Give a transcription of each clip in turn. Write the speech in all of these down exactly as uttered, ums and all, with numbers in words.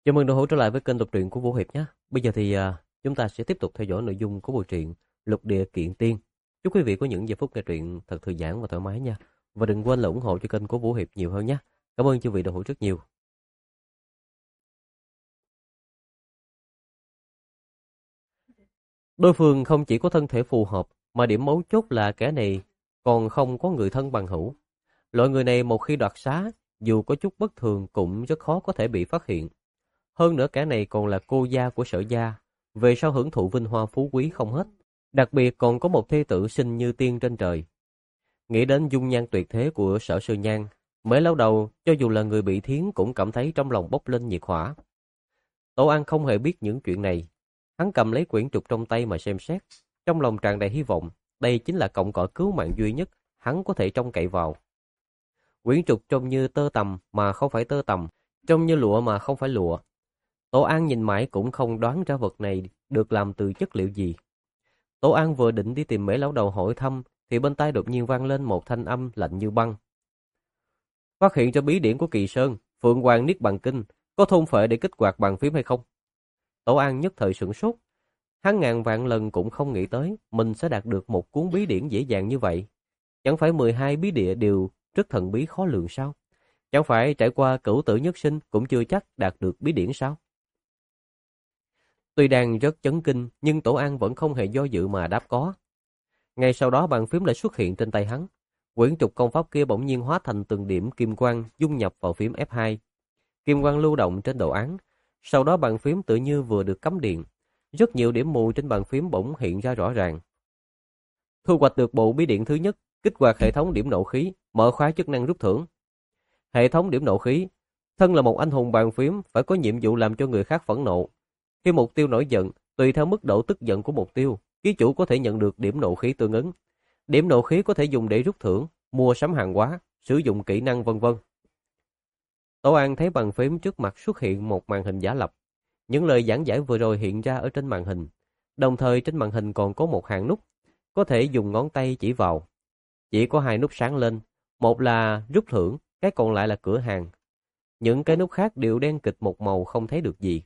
Chào mừng đồng hữu trở lại với kênh đọc truyện của Vũ Hiệp nhé. Bây giờ thì à, chúng ta sẽ tiếp tục theo dõi nội dung của bộ truyện Lục Địa Kiện Tiên. Chúc quý vị có những giây phút nghe truyện thật thư giãn và thoải mái nha. Và đừng quên là ủng hộ cho kênh của Vũ Hiệp nhiều hơn nhé. Cảm ơn chư vị đồng hữu rất nhiều. Đối phương không chỉ có thân thể phù hợp, mà điểm mấu chốt là kẻ này còn không có người thân bằng hữu. Loại người này một khi đoạt xá, dù có chút bất thường cũng rất khó có thể bị phát hiện. Hơn nữa kẻ này còn là cô gia của Sở gia, về sau hưởng thụ vinh hoa phú quý không hết. Đặc biệt còn có một thê tử xinh như tiên trên trời. Nghĩ đến dung nhan tuyệt thế của Sở Sư Nhan, mới lâu đầu cho dù là người bị thiến cũng cảm thấy trong lòng bốc lên nhiệt hỏa. Tổ An không hề biết những chuyện này. Hắn cầm lấy quyển trục trong tay mà xem xét, trong lòng tràn đầy hy vọng, đây chính là cọng cỏ cứu mạng duy nhất hắn có thể trông cậy vào. Quyển trục trông như tơ tằm mà không phải tơ tằm, trông như lụa mà không phải lụa. Tổ An nhìn mãi cũng không đoán ra vật này được làm từ chất liệu gì. Tổ An vừa định đi tìm Mễ lão đầu hỏi thăm, thì bên tai đột nhiên vang lên một thanh âm lạnh như băng. Phát hiện cho bí điển của Kỳ Sơn, Phượng Hoàng Niết Bàn Kinh, có thôn phệ để kích hoạt bàn phím hay không? Tổ An nhất thời sửng sốt. Hắn ngàn vạn lần cũng không nghĩ tới mình sẽ đạt được một cuốn bí điển dễ dàng như vậy. Chẳng phải mười hai bí địa đều rất thần bí khó lường sao? Chẳng phải trải qua cửu tử nhất sinh cũng chưa chắc đạt được bí điển sao? Tuy đang rất chấn kinh, nhưng Tổ An vẫn không hề do dự mà đáp có. Ngay sau đó bàn phím lại xuất hiện trên tay hắn. Quyển trục công pháp kia bỗng nhiên hóa thành từng điểm kim quang dung nhập vào phím ép hai. Kim quang lưu động trên đồ án. Sau đó bàn phím tự như vừa được cắm điện. Rất nhiều điểm mù trên bàn phím bỗng hiện ra rõ ràng. Thu hoạch được bộ bí điện thứ nhất, kích hoạt hệ thống điểm nộ khí, mở khóa chức năng rút thưởng. Hệ thống điểm nộ khí, thân là một anh hùng bàn phím phải có nhiệm vụ làm cho người khác phẫn nộ. Khi mục tiêu nổi giận, tùy theo mức độ tức giận của mục tiêu, ký chủ có thể nhận được điểm nộ khí tương ứng. Điểm nộ khí có thể dùng để rút thưởng, mua sắm hàng hóa, sử dụng kỹ năng vân vân. Tổ An thấy bàn phím trước mặt xuất hiện một màn hình giả lập. Những lời giảng giải vừa rồi hiện ra ở trên màn hình. Đồng thời trên màn hình còn có một hàng nút, có thể dùng ngón tay chỉ vào. Chỉ có hai nút sáng lên, một là rút thưởng, cái còn lại là cửa hàng. Những cái nút khác đều đen kịt một màu không thấy được gì.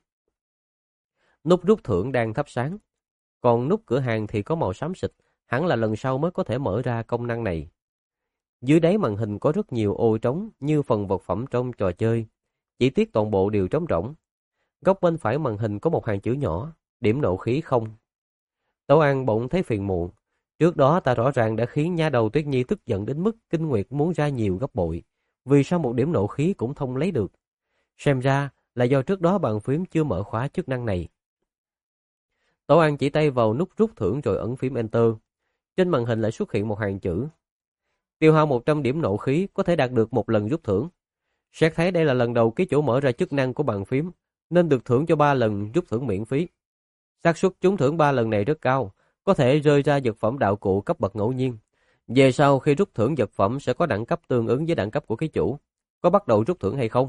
Nút rút thưởng đang thắp sáng, còn nút cửa hàng thì có màu xám xịt, hẳn là lần sau mới có thể mở ra công năng này. Dưới đáy màn hình có rất nhiều ô trống như phần vật phẩm trong trò chơi, chỉ tiếc toàn bộ đều trống rỗng. Góc bên phải màn hình có một hàng chữ nhỏ, điểm nộ khí không. Tấu An bỗng thấy phiền muộn, trước đó ta rõ ràng đã khiến nha đầu Tuyết Nhi tức giận đến mức Kinh Nguyệt muốn ra nhiều gấp bội, vì sao một điểm nộ khí cũng không lấy được? Xem ra là do trước đó bàn phím chưa mở khóa chức năng này. Tấu An chỉ tay vào nút rút thưởng rồi ấn phím Enter. Trên màn hình lại xuất hiện một hàng chữ. Tiêu hao một trăm điểm nộ khí có thể đạt được một lần rút thưởng. Xét thấy đây là lần đầu ký chủ mở ra chức năng của bàn phím, nên được thưởng cho ba lần rút thưởng miễn phí. Xác suất trúng thưởng ba lần này rất cao, có thể rơi ra vật phẩm đạo cụ cấp bậc ngẫu nhiên. Về sau khi rút thưởng vật phẩm sẽ có đẳng cấp tương ứng với đẳng cấp của ký chủ. Có bắt đầu rút thưởng hay không?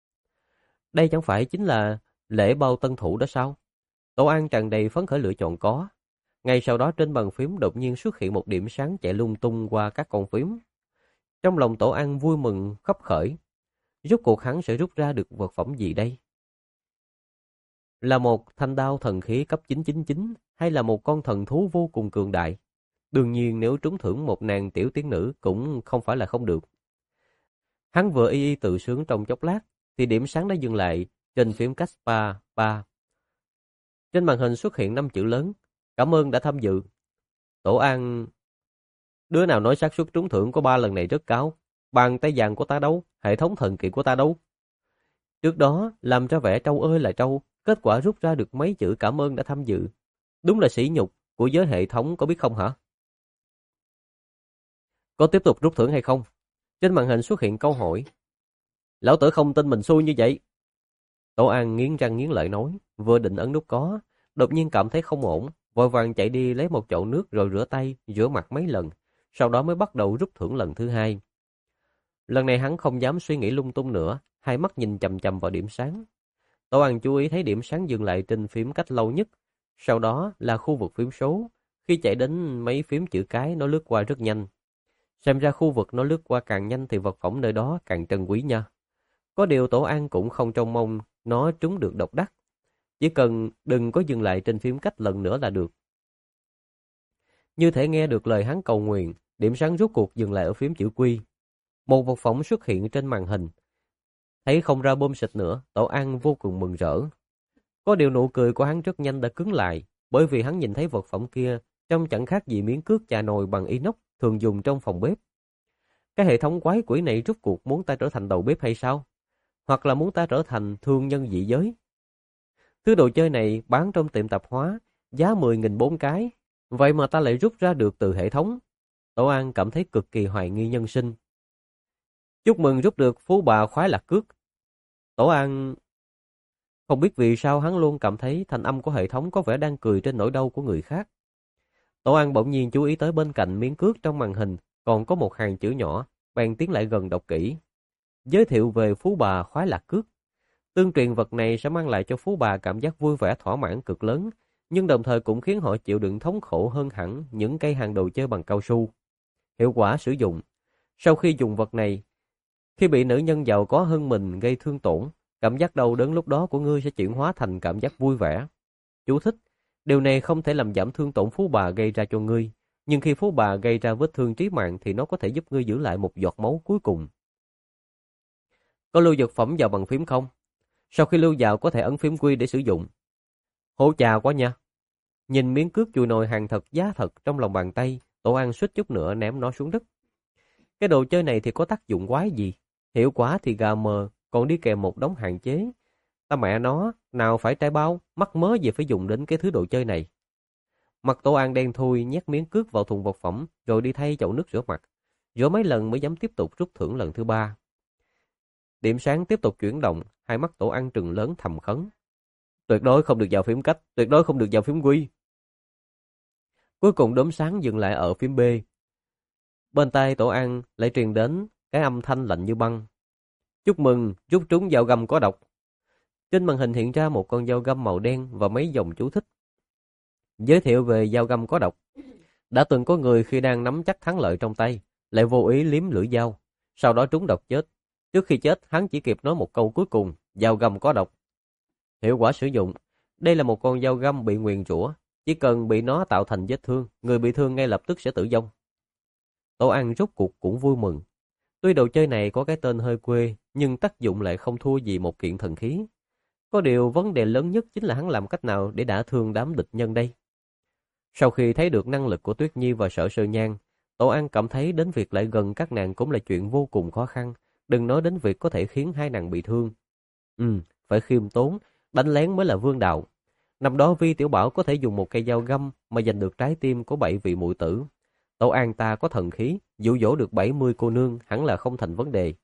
Đây chẳng phải chính là lễ bao tân thủ đó sao? Tổ An tràn đầy phấn khởi lựa chọn có. Ngay sau đó trên bàn phím đột nhiên xuất hiện một điểm sáng chạy lung tung qua các con phím. Trong lòng Tổ An vui mừng khấp khởi. Rốt cuộc hắn sẽ rút ra được vật phẩm gì đây? Là một thanh đao thần khí cấp chín chín chín hay là một con thần thú vô cùng cường đại? Đương nhiên nếu trúng thưởng một nàng tiểu tiên nữ cũng không phải là không được. Hắn vừa y y tự sướng trong chốc lát thì điểm sáng đã dừng lại trên phím Caspar ba. Trên màn hình xuất hiện năm chữ lớn, cảm ơn đã tham dự. Tổ An, đứa nào nói xác suất trúng thưởng của ba lần này rất cao? Bàn tay vàng của ta đâu? Hệ thống thần kỳ của ta đâu? Trước đó làm ra vẻ trâu ơi là trâu, kết quả rút ra được mấy chữ cảm ơn đã tham dự. Đúng là sỉ nhục của giới hệ thống, có biết không hả? Có tiếp tục rút thưởng hay không? Trên màn hình xuất hiện câu hỏi. Lão tử không tin mình xui như vậy. Tổ An nghiến răng nghiến lợi nói, vừa định ấn nút có, đột nhiên cảm thấy không ổn, vội vàng chạy đi lấy một chậu nước rồi rửa tay, rửa mặt mấy lần, sau đó mới bắt đầu rút thưởng lần thứ hai. Lần này hắn không dám suy nghĩ lung tung nữa, hai mắt nhìn chằm chằm vào điểm sáng. Tổ An chú ý thấy điểm sáng dừng lại trên phím cách lâu nhất, sau đó là khu vực phím số, khi chạy đến mấy phím chữ cái nó lướt qua rất nhanh. Xem ra khu vực nó lướt qua càng nhanh thì vật phẩm nơi đó càng trân quý nha. Có điều Tổ An cũng không trông mong nó trúng được độc đắc. Chỉ cần đừng có dừng lại trên phím cách lần nữa là được. Như thể nghe được lời hắn cầu nguyện, điểm sáng rốt cuộc dừng lại ở phím chữ Q. Một vật phỏng xuất hiện trên màn hình. Thấy không ra bom xịt nữa, Tổ An vô cùng mừng rỡ. Có điều nụ cười của hắn rất nhanh đã cứng lại, bởi vì hắn nhìn thấy vật phẩm kia trông chẳng khác gì miếng cước chà nồi bằng inox thường dùng trong phòng bếp. Cái hệ thống quái quỷ này rốt cuộc muốn ta trở thành đầu bếp hay sao? Hoặc là muốn ta trở thành thương nhân dị giới? Thứ đồ chơi này bán trong tiệm tạp hóa, giá mười nghìn bốn cái. Vậy mà ta lại rút ra được từ hệ thống. Tổ An cảm thấy cực kỳ hoài nghi nhân sinh. Chúc mừng rút được phú bà khoái lạc cước. Tổ An không biết vì sao hắn luôn cảm thấy thanh âm của hệ thống có vẻ đang cười trên nỗi đau của người khác. Tổ An bỗng nhiên chú ý tới bên cạnh miếng cước trong màn hình còn có một hàng chữ nhỏ, bèn tiến lại gần đọc kỹ. Giới thiệu về phú bà khoái lạc cước. Tương truyền vật này sẽ mang lại cho phú bà cảm giác vui vẻ thỏa mãn cực lớn, nhưng đồng thời cũng khiến họ chịu đựng thống khổ hơn hẳn những cây hàng đồ chơi bằng cao su. Hiệu quả sử dụng. Sau khi dùng vật này, khi bị nữ nhân giàu có hơn mình gây thương tổn, cảm giác đau đớn lúc đó của ngươi sẽ chuyển hóa thành cảm giác vui vẻ. Chú thích. Điều này không thể làm giảm thương tổn phú bà gây ra cho ngươi, nhưng khi phú bà gây ra vết thương chí mạng thì nó có thể giúp ngươi giữ lại một giọt máu cuối cùng. Có lưu dược phẩm vào bằng phím không? Sau khi lưu vào có thể ấn phím Q để sử dụng. Hổ trà quá nha. Nhìn miếng cước chùi nồi hàng thật giá thật trong lòng bàn tay, Tổ An suýt chút nữa ném nó xuống đất. Cái đồ chơi này thì có tác dụng quái gì? Hiệu quả thì gà mờ, còn đi kèm một đống hạn chế. Ta mẹ nó, nào phải trai bao, mắc mớ gì phải dùng đến cái thứ đồ chơi này. Mặt Tổ An đen thui, nhét miếng cước vào thùng vật phẩm, rồi đi thay chậu nước rửa mặt. Rửa mấy lần mới dám tiếp tục rút thưởng lần thứ ba. Điểm sáng tiếp tục chuyển động, hai mắt Tổ An trừng lớn thầm khấn. Tuyệt đối không được vào phím cách, tuyệt đối không được vào phím Q. Cuối cùng đốm sáng dừng lại ở phím B. Bên tai Tổ An lại truyền đến cái âm thanh lạnh như băng. Chúc mừng, rút trúng dao găm có độc. Trên màn hình hiện ra một con dao găm màu đen và mấy dòng chú thích. Giới thiệu về dao găm có độc. Đã từng có người khi đang nắm chắc thắng lợi trong tay, lại vô ý liếm lưỡi dao, sau đó trúng độc chết. Trước khi chết, hắn chỉ kịp nói một câu cuối cùng, dao găm có độc. Hiệu quả sử dụng. Đây là một con dao găm bị nguyền rủa, chỉ cần bị nó tạo thành vết thương, người bị thương ngay lập tức sẽ tử vong. Tổ An rốt cuộc cũng vui mừng. Tuy đồ chơi này có cái tên hơi quê, nhưng tác dụng lại không thua gì một kiện thần khí. Có điều vấn đề lớn nhất chính là hắn làm cách nào để đả thương đám địch nhân đây. Sau khi thấy được năng lực của Tuyết Nhi và Sở Sơ Nhan, Tổ An cảm thấy đến việc lại gần các nàng cũng là chuyện vô cùng khó khăn, đừng nói đến việc có thể khiến hai nàng bị thương. Ừ, phải khiêm tốn, đánh lén mới là vương đạo. Năm đó Vi Tiểu Bảo có thể dùng một cây dao găm mà giành được trái tim của bảy vị muội tử. Tổ An ta có thần khí, dụ dỗ được bảy mươi cô nương hẳn là không thành vấn đề.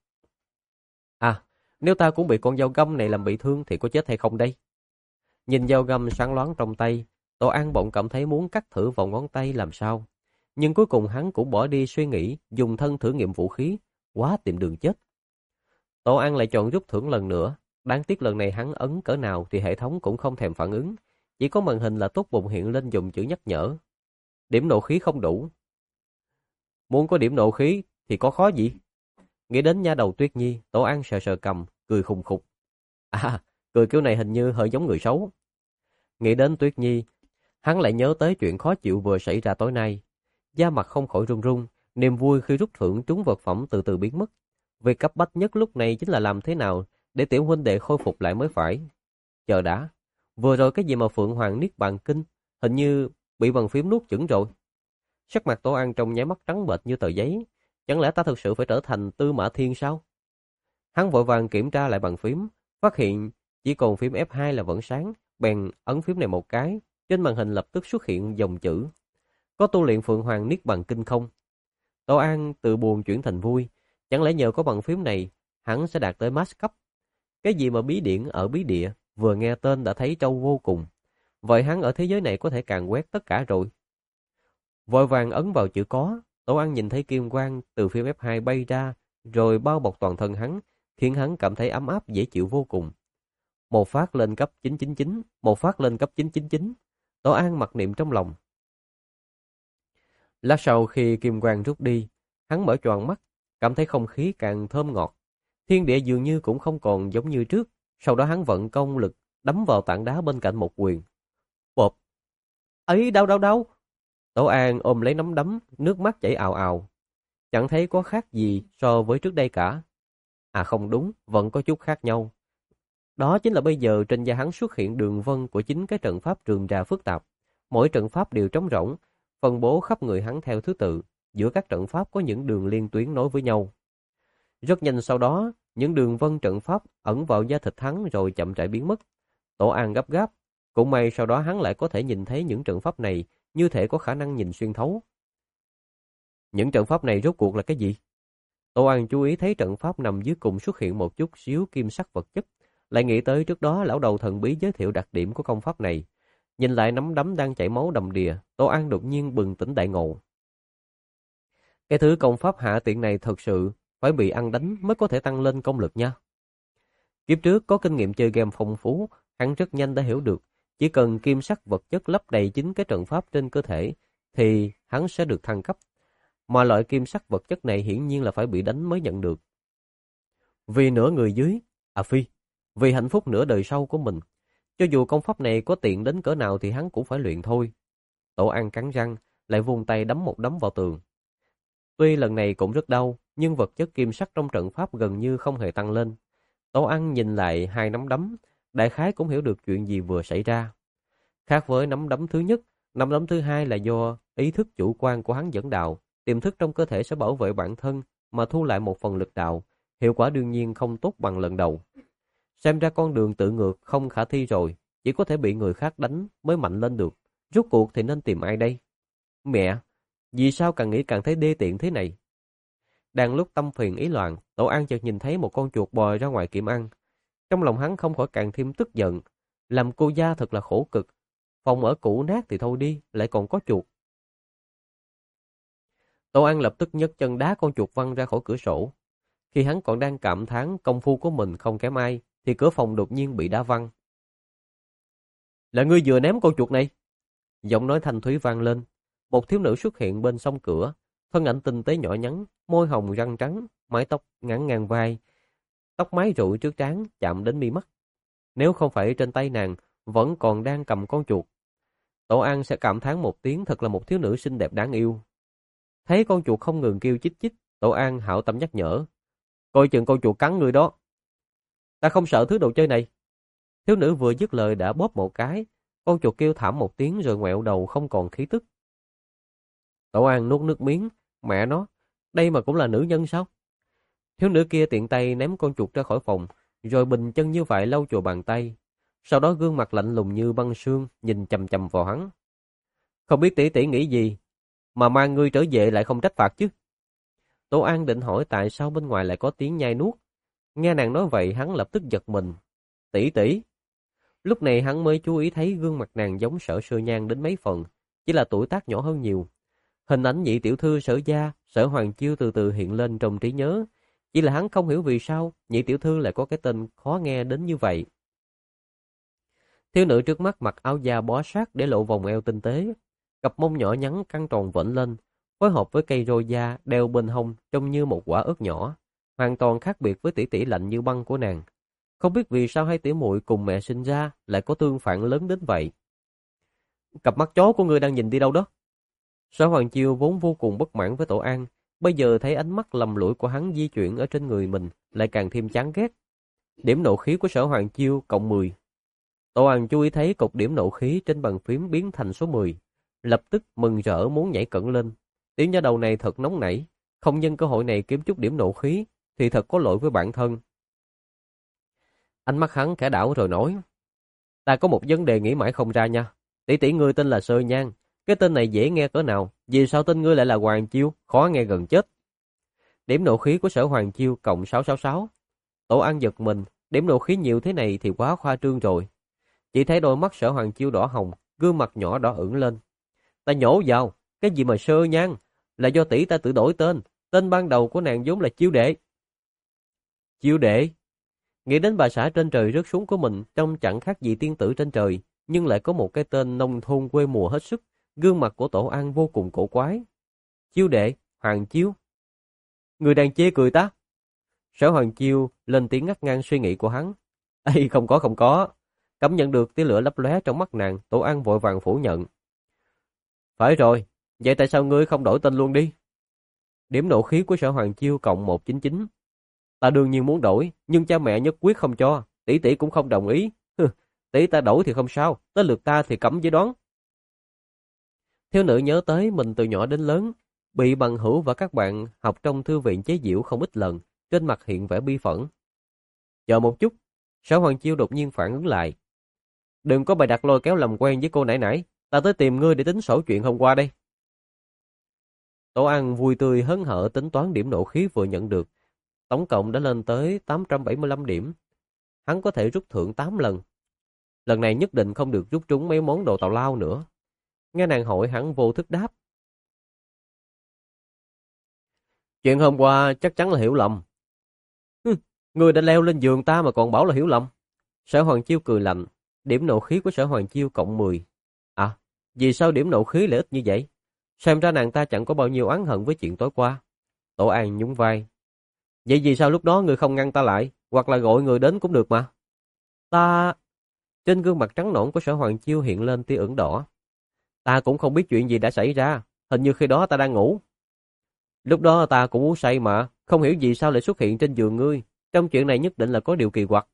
À, nếu ta cũng bị con dao găm này làm bị thương thì có chết hay không đây? Nhìn dao găm sáng loáng trong tay, Tổ An bỗng cảm thấy muốn cắt thử vào ngón tay làm sao. Nhưng cuối cùng hắn cũng bỏ đi suy nghĩ, dùng thân thử nghiệm vũ khí, quá tìm đường chết. Tổ An lại chọn rút thưởng lần nữa, đáng tiếc lần này hắn ấn cỡ nào thì hệ thống cũng không thèm phản ứng, chỉ có màn hình là tốt bụng hiện lên dùng chữ nhắc nhở. Điểm nộ khí không đủ. Muốn có điểm nộ khí thì có khó gì? Nghĩ đến nha đầu Tuyết Nhi, Tổ An sờ sờ cầm, cười khùng khục. À, cười kiểu này hình như hơi giống người xấu. Nghĩ đến Tuyết Nhi, hắn lại nhớ tới chuyện khó chịu vừa xảy ra tối nay. Da mặt không khỏi run run, niềm vui khi rút thưởng trúng vật phẩm từ từ biến mất. Việc cấp bách nhất lúc này chính là làm thế nào để tiểu huynh đệ khôi phục lại mới phải. Chờ đã, vừa rồi cái gì mà Phượng Hoàng Niết Bàn Kinh, hình như bị bàn phím nuốt chửng rồi. Sắc mặt Tổ An trong nháy mắt trắng bệch như tờ giấy, chẳng lẽ ta thực sự phải trở thành Tư Mã Thiên sao? Hắn vội vàng kiểm tra lại bàn phím, phát hiện chỉ còn phím F hai là vẫn sáng, bèn ấn phím này một cái, trên màn hình lập tức xuất hiện dòng chữ. Có tu luyện Phượng Hoàng Niết Bàn Kinh không? Tổ An từ buồn chuyển thành vui, chẳng lẽ nhờ có bàn phím này, hắn sẽ đạt tới max cấp. Cái gì mà bí điển ở bí địa, vừa nghe tên đã thấy trâu vô cùng. Vậy hắn ở thế giới này có thể càn quét tất cả rồi. Vội vàng ấn vào chữ có, Tổ An nhìn thấy kim quang từ phím F hai bay ra, rồi bao bọc toàn thân hắn, khiến hắn cảm thấy ấm áp dễ chịu vô cùng. Một phát lên cấp chín chín chín, một phát lên cấp chín chín chín, Tổ An mặc niệm trong lòng. Lát sau khi kim quang rút đi, hắn mở choàng mắt, cảm thấy không khí càng thơm ngọt. Thiên địa dường như cũng không còn giống như trước, Sau đó hắn vận công lực đấm vào tảng đá bên cạnh một quyền. Bộp! Ấy, đau đau đau! Tổ An ôm lấy nắm đấm, nước mắt chảy ào ào. Chẳng thấy có khác gì so với trước đây cả. À không đúng, vẫn có chút khác nhau. Đó chính là bây giờ trên da hắn xuất hiện đường vân của chính cái trận pháp rườm rà phức tạp. Mỗi trận pháp đều trống rỗng, phân bố khắp người hắn theo thứ tự. Giữa các trận pháp có những đường liên tuyến nối với nhau. Rất nhanh sau đó, những đường vân trận pháp ẩn vào da thịt hắn rồi chậm rãi biến mất. Tổ An gấp gáp, cũng may sau đó hắn lại có thể nhìn thấy những trận pháp này, như thể có khả năng nhìn xuyên thấu. Những trận pháp này rốt cuộc là cái gì? Tổ An chú ý thấy trận pháp nằm dưới cùng xuất hiện một chút xíu kim sắc vật chất, lại nghĩ tới trước đó lão đầu thần bí giới thiệu đặc điểm của công pháp này. Nhìn lại nắm đấm đang chảy máu đầm đìa, Tổ An đột nhiên bừng tỉnh đại ngộ. Cái thứ công pháp hạ tiện này thật sự phải bị ăn đánh mới có thể tăng lên công lực nha. Kiếp trước có kinh nghiệm chơi game phong phú, hắn rất nhanh đã hiểu được, chỉ cần kim sắc vật chất lấp đầy chính cái trận pháp trên cơ thể thì hắn sẽ được thăng cấp. Mà loại kim sắc vật chất này hiển nhiên là phải bị đánh mới nhận được. Vì nửa người dưới, à phi, vì hạnh phúc nửa đời sau của mình, cho dù công pháp này có tiện đến cỡ nào thì hắn cũng phải luyện thôi. Tổ An cắn răng, lại vung tay đấm một đấm vào tường. Tuy lần này cũng rất đau, nhưng vật chất kim sắc trong trận pháp gần như không hề tăng lên. Tổ An nhìn lại hai nắm đấm, đại khái cũng hiểu được chuyện gì vừa xảy ra. Khác với nắm đấm thứ nhất, nắm đấm thứ hai là do ý thức chủ quan của hắn dẫn đạo, tiềm thức trong cơ thể sẽ bảo vệ bản thân mà thu lại một phần lực đạo, hiệu quả đương nhiên không tốt bằng lần đầu. Xem ra con đường tự ngược không khả thi rồi, chỉ có thể bị người khác đánh mới mạnh lên được. Rốt cuộc thì nên tìm ai đây? Mẹ, vì sao càng nghĩ càng thấy đê tiện thế này? Đang lúc tâm phiền ý loạn, Tổ An chợt nhìn thấy một con chuột bò ra ngoài kiệm ăn. Trong lòng hắn không khỏi càng thêm tức giận. Làm cô gia thật là khổ cực. Phòng ở cũ nát thì thôi đi, lại còn có chuột. Tổ An lập tức nhấc chân đá con chuột văng ra khỏi cửa sổ. Khi hắn còn đang cảm thán công phu của mình không kém ai, thì cửa phòng đột nhiên bị đá văng. Là ngươi vừa ném con chuột này? Giọng nói thanh thúy vang lên. Một thiếu nữ xuất hiện bên song cửa, thân ảnh tinh tế nhỏ nhắn, môi hồng răng trắng, mái tóc ngắn ngang vai, tóc mái rụi trước trán chạm đến mi mắt. Nếu không phải trên tay nàng vẫn còn đang cầm con chuột, Tổ An sẽ cảm thán một tiếng, thật là một thiếu nữ xinh đẹp đáng yêu. Thấy con chuột không ngừng kêu chích chích, Tổ An hảo tâm nhắc nhở. Coi chừng con chuột cắn người đó. Ta không sợ thứ đồ chơi này. Thiếu nữ vừa dứt lời đã bóp một cái, con chuột kêu thảm một tiếng rồi ngoẹo đầu không còn khí tức. Tổ An nuốt nước miếng, mẹ nó, đây mà cũng là nữ nhân sao? Thiếu nữ kia tiện tay ném con chuột ra khỏi phòng, rồi bình chân như vậy lau chùi bàn tay. Sau đó gương mặt lạnh lùng như băng sương, nhìn chằm chằm vào hắn. Không biết tỷ tỷ nghĩ gì, mà mang ngươi trở về lại không trách phạt chứ? Tổ An định hỏi tại sao bên ngoài lại có tiếng nhai nuốt. Nghe nàng nói vậy hắn lập tức giật mình. Tỷ tỷ. Lúc này hắn mới chú ý thấy gương mặt nàng giống Sở Sơ Nhan đến mấy phần, chỉ là tuổi tác nhỏ hơn nhiều. Hình ảnh nhị tiểu thư Sở gia, Sở Hoàng Chiêu từ từ hiện lên trong trí nhớ. Chỉ là hắn không hiểu vì sao nhị tiểu thư lại có cái tên khó nghe đến như vậy. Thiếu nữ trước mắt mặc áo da bó sát để lộ vòng eo tinh tế, cặp mông nhỏ nhắn căng tròn vểnh lên, phối hợp với cây roi da đeo bên hông trông như một quả ớt nhỏ, hoàn toàn khác biệt với tỷ tỷ lạnh như băng của nàng. Không biết vì sao hai tỷ muội cùng mẹ sinh ra lại có tương phản lớn đến vậy. Cặp mắt chó của ngươi đang nhìn đi đâu đó? Sở Hoàng Chiêu vốn vô cùng bất mãn với Tổ An, bây giờ thấy ánh mắt lầm lũi của hắn di chuyển ở trên người mình lại càng thêm chán ghét. Điểm nộ khí của Sở Hoàng Chiêu cộng mười. Tổ An chú ý thấy cột điểm nộ khí trên bàn phím biến thành số mười, lập tức mừng rỡ muốn nhảy cẫng lên. Tiểu nha đầu này thật nóng nảy, không nhân cơ hội này kiếm chút điểm nộ khí thì thật có lỗi với bản thân. Ánh mắt hắn khẽ đảo rồi nói, ta có một vấn đề nghĩ mãi không ra nha. Tỷ tỷ ngươi tên là Sơ Nhan, cái tên này dễ nghe cỡ nào, vì sao tên ngươi lại là Hoàng Chiêu, khó nghe gần chết. Điểm nộ khí của Sở Hoàng Chiêu cộng sáu sáu sáu. Tổ An giật mình, điểm nộ khí nhiều thế này thì quá khoa trương rồi. Chỉ thấy đôi mắt Sở Hoàng Chiêu đỏ hồng, gương mặt nhỏ đỏ ửng lên. Ta nhổ vào, cái gì mà Sơ Nhan, là do tỷ ta tự đổi tên, tên ban đầu của nàng vốn là Chiêu Đệ. Chiêu Đệ? Nghĩ đến bà xã trên trời rớt xuống của mình, trông chẳng khác gì tiên tử trên trời, nhưng lại có một cái tên nông thôn quê mùa hết sức, gương mặt của Tổ An vô cùng cổ quái. Chiêu Đệ, Hoàng Chiêu. Người đang chê cười ta? Sở Hoàng Chiêu lên tiếng ngắt ngang suy nghĩ của hắn. Ê, không có không có. Cảm nhận được tia lửa lấp lóe trong mắt nàng, Tổ An vội vàng phủ nhận. Phải rồi, vậy tại sao ngươi không đổi tên luôn đi? Điểm nộ khí của Sở Hoàng Chiêu cộng một chín chín. Ta đương nhiên muốn đổi, nhưng cha mẹ nhất quyết không cho, tỷ tỷ cũng không đồng ý. Hừ, tỷ ta đổi thì không sao, tới lượt ta thì cấm với đoán. Thiếu nữ nhớ tới mình từ nhỏ đến lớn, bị bằng hữu và các bạn học trong thư viện chế giễu không ít lần, trên mặt hiện vẻ bi phẫn. Chờ một chút, Sở Hoàng Chiêu đột nhiên phản ứng lại. Đừng có bày đặt lôi kéo làm quen với cô nãy nãy, ta tới tìm ngươi để tính sổ chuyện hôm qua đây. Tổ An vui tươi hớn hở tính toán điểm nộ khí vừa nhận được. Tổng cộng đã lên tới tám trăm bảy mươi lăm điểm. Hắn có thể rút thưởng tám lần. Lần này nhất định không được rút trúng mấy món đồ tào lao nữa. Nghe nàng hỏi hắn vô thức đáp. Chuyện hôm qua chắc chắn là hiểu lầm. Hừ, ngươi đã leo lên giường ta mà còn bảo là hiểu lầm. Sở Hoàng Chiêu cười lạnh. Điểm nộ khí của Sở Hoàng Chiêu cộng mười. À, vì sao điểm nộ khí lại ít như vậy? Xem ra nàng ta chẳng có bao nhiêu oán hận với chuyện tối qua. Tổ An nhún vai. Vậy vì sao lúc đó ngươi không ngăn ta lại, hoặc là gọi người đến cũng được mà? Ta... Trên gương mặt trắng nõn của Sở Hoàng Chiêu hiện lên tia ửng đỏ. Ta cũng không biết chuyện gì đã xảy ra, hình như khi đó ta đang ngủ. Lúc đó ta cũng uống say mà, không hiểu vì sao lại xuất hiện trên giường ngươi. Trong chuyện này nhất định là có điều kỳ quặc.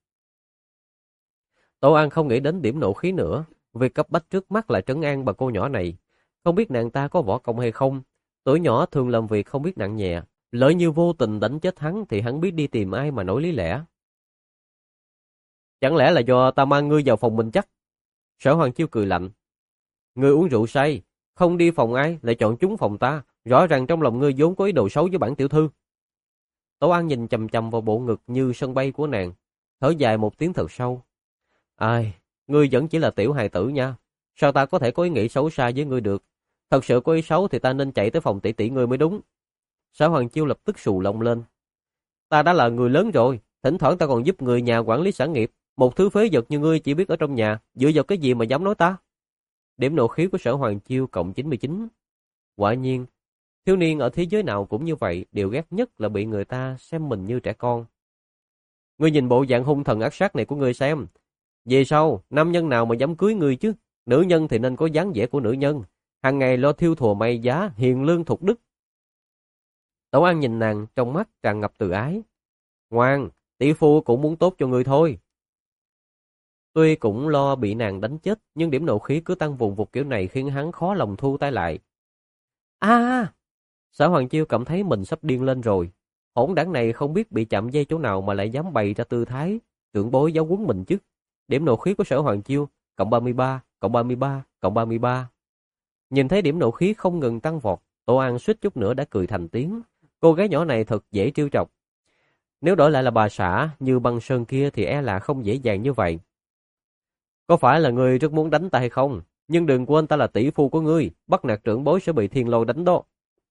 Tổ An không nghĩ đến điểm nộ khí nữa, việc cấp bách trước mắt là trấn an bà cô nhỏ này. Không biết nàng ta có võ công hay không, tuổi nhỏ thường làm việc không biết nặng nhẹ. Lỡ như vô tình đánh chết hắn thì hắn biết đi tìm ai mà nói lý lẽ. Chẳng lẽ là do ta mang ngươi vào phòng mình chắc? Sở Hoàng Chiêu cười lạnh. Ngươi uống rượu say, không đi phòng ai lại chọn trúng phòng ta, rõ ràng trong lòng ngươi vốn có ý đồ xấu với bản tiểu thư. Tổ An nhìn chằm chằm vào bộ ngực như sân bay của nàng, thở dài một tiếng thật sâu. Ai, ngươi vẫn chỉ là tiểu hài tử nha, sao ta có thể có ý nghĩ xấu xa với ngươi được? Thật sự có ý xấu thì ta nên chạy tới phòng tỷ tỷ ngươi mới đúng. Sở Hoàng Chiêu lập tức xù lông lên. Ta đã là người lớn rồi, thỉnh thoảng ta còn giúp người nhà quản lý sản nghiệp. Một thứ phế vật như ngươi chỉ biết ở trong nhà, dựa vào cái gì mà dám nói ta? Điểm nộ khí của Sở Hoàng Chiêu cộng chín mươi chín. Quả nhiên, thiếu niên ở thế giới nào cũng như vậy, điều ghét nhất là bị người ta xem mình như trẻ con. Ngươi nhìn bộ dạng hung thần ác sát này của ngươi xem. Về sau, nam nhân nào mà dám cưới ngươi chứ? Nữ nhân thì nên có dáng vẻ của nữ nhân, hàng ngày lo thiêu thùa may giá, hiền lương thục đức. Tổ An nhìn nàng trong mắt tràn ngập từ ái. Ngoan, tỷ phu cũng muốn tốt cho ngươi thôi. Tuy cũng lo bị nàng đánh chết, nhưng điểm nộ khí cứ tăng vùng vụt kiểu này khiến hắn khó lòng thu tay lại. A! Sở Hoàng Chiêu cảm thấy mình sắp điên lên rồi. Hỗn đảng này không biết bị chạm dây chỗ nào mà lại dám bày ra tư thái trưởng bối giáo huấn mình chứ. Điểm nộ khí của Sở Hoàng Chiêu cộng ba mươi ba, cộng ba mươi ba, cộng ba mươi ba. Nhìn thấy điểm nộ khí không ngừng tăng vọt, Tô An suýt chút nữa đã cười thành tiếng. Cô gái nhỏ này thật dễ trêu chọc. Nếu đổi lại là bà xã như băng sơn kia thì e là không dễ dàng như vậy. Có phải là ngươi rất muốn đánh ta hay không? Nhưng đừng quên ta là tỷ phu của ngươi, bắt nạt trưởng bối sẽ bị thiên lôi đánh đó.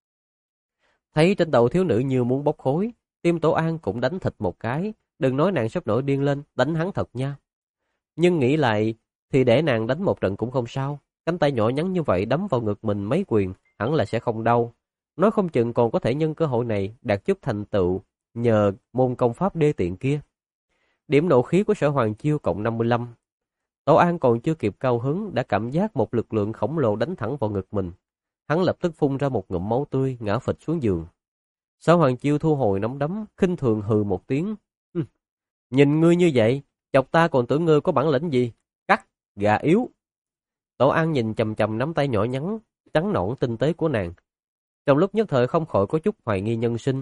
Thấy trên đầu thiếu nữ như muốn bốc khối, tim Tổ An cũng đánh thịt một cái, đừng nói nàng sắp nổi điên lên, đánh hắn thật nha. Nhưng nghĩ lại thì để nàng đánh một trận cũng không sao, cánh tay nhỏ nhắn như vậy đấm vào ngực mình mấy quyền, hẳn là sẽ không đau. Nói không chừng còn có thể nhân cơ hội này đạt chút thành tựu nhờ môn công pháp đê tiện kia. Điểm nộ khí của Sở Hoàng Chiêu cộng năm mươi lăm. Tổ An còn chưa kịp cao hứng đã cảm giác một lực lượng khổng lồ đánh thẳng vào ngực mình. Hắn lập tức phun ra một ngụm máu tươi, ngã phịch xuống giường. Sở Hoàng Chiêu thu hồi nắm đấm, khinh thường hừ một tiếng. Hừ, nhìn ngươi như vậy, chọc ta còn tưởng ngươi có bản lĩnh gì? Cắt, gà yếu. Tổ An nhìn chầm chầm nắm tay nhỏ nhắn, trắng nõn tinh tế của nàng. Trong lúc nhất thời không khỏi có chút hoài nghi nhân sinh.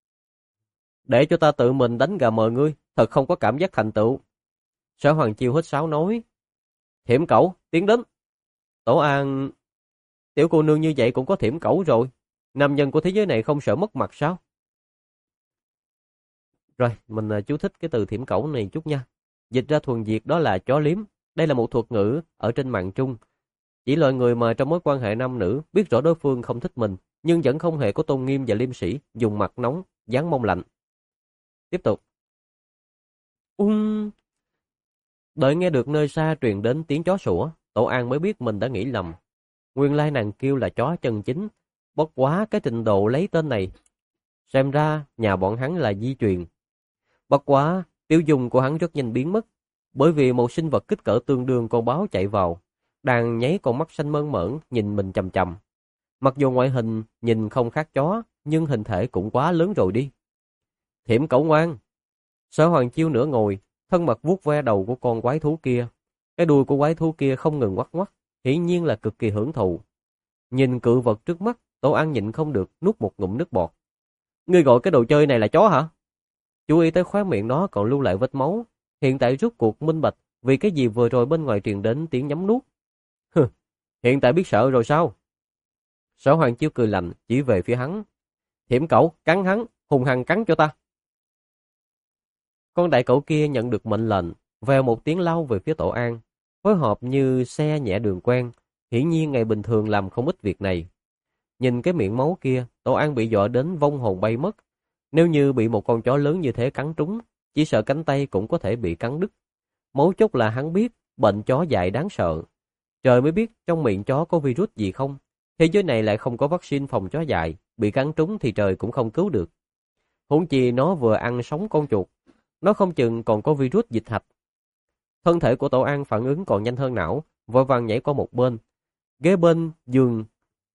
Để cho ta tự mình đánh gà mờ ngươi, thật không có cảm giác thành tựu. Sở Hoàng Chiêu hít sáo nói. Thiểm cẩu, tiến đến. Tổ An... Tiểu cô nương như vậy cũng có thiểm cẩu rồi. Nam nhân của thế giới này không sợ mất mặt sao? Rồi, mình chú thích cái từ thiểm cẩu này chút nha. Dịch ra thuần Việt đó là chó liếm. Đây là một thuật ngữ ở trên mạng Trung. Chỉ loại người mà trong mối quan hệ nam nữ biết rõ đối phương không thích mình, nhưng vẫn không hề có tôn nghiêm và liêm sĩ, dùng mặt nóng, dáng mông lạnh. Tiếp tục. Ung... Đợi nghe được nơi xa truyền đến tiếng chó sủa, Tổ An mới biết mình đã nghĩ lầm. Nguyên lai nàng kêu là chó chân chính, bất quá cái trình độ lấy tên này. Xem ra nhà bọn hắn là di truyền. Bất quá, tiêu dùng của hắn rất nhanh biến mất, bởi vì một sinh vật kích cỡ tương đương con báo chạy vào, đang nháy con mắt xanh mơn mởn nhìn mình chằm chằm. Mặc dù ngoại hình nhìn không khác chó, nhưng hình thể cũng quá lớn rồi đi. Thiểm cẩu ngoan. Sở Hoàng Chiêu nửa ngồi, thân mật vuốt ve đầu của con quái thú kia. Cái đuôi của quái thú kia không ngừng ngoắc ngoắc, hiển nhiên là cực kỳ hưởng thụ. Nhìn cự vật trước mắt, Tổ An nhịn không được nuốt một ngụm nước bọt. Ngươi gọi cái đồ chơi này là chó hả? Chú ý tới khóe miệng nó còn lưu lại vết máu, hiện tại rút cuộc minh bạch vì cái gì vừa rồi bên ngoài truyền đến tiếng nhấm nuốt. Hừ, hiện tại biết sợ rồi sao? Sở Hoàng Chiêu cười lạnh chỉ về phía hắn. Thiểm cẩu, cắn hắn, hung hăng cắn cho ta. Con đại cẩu kia nhận được mệnh lệnh, vèo một tiếng lao về phía Tổ An, phối hợp như xe nhẹ đường quen, hiển nhiên ngày bình thường làm không ít việc này. Nhìn cái miệng máu kia, Tổ An bị dọa đến vong hồn bay mất. Nếu như bị một con chó lớn như thế cắn trúng, chỉ sợ cánh tay cũng có thể bị cắn đứt. Mấu chốt là hắn biết bệnh chó dại đáng sợ. Trời mới biết trong miệng chó có virus gì không. Thế giới này lại không có vaccine phòng chó dại, bị cắn trúng thì trời cũng không cứu được. Huống chi nó vừa ăn sống con chuột, nó không chừng còn có virus dịch hạch. Thân thể của Tổ An phản ứng còn nhanh hơn não, vội vàng nhảy qua một bên. Ghế bên giường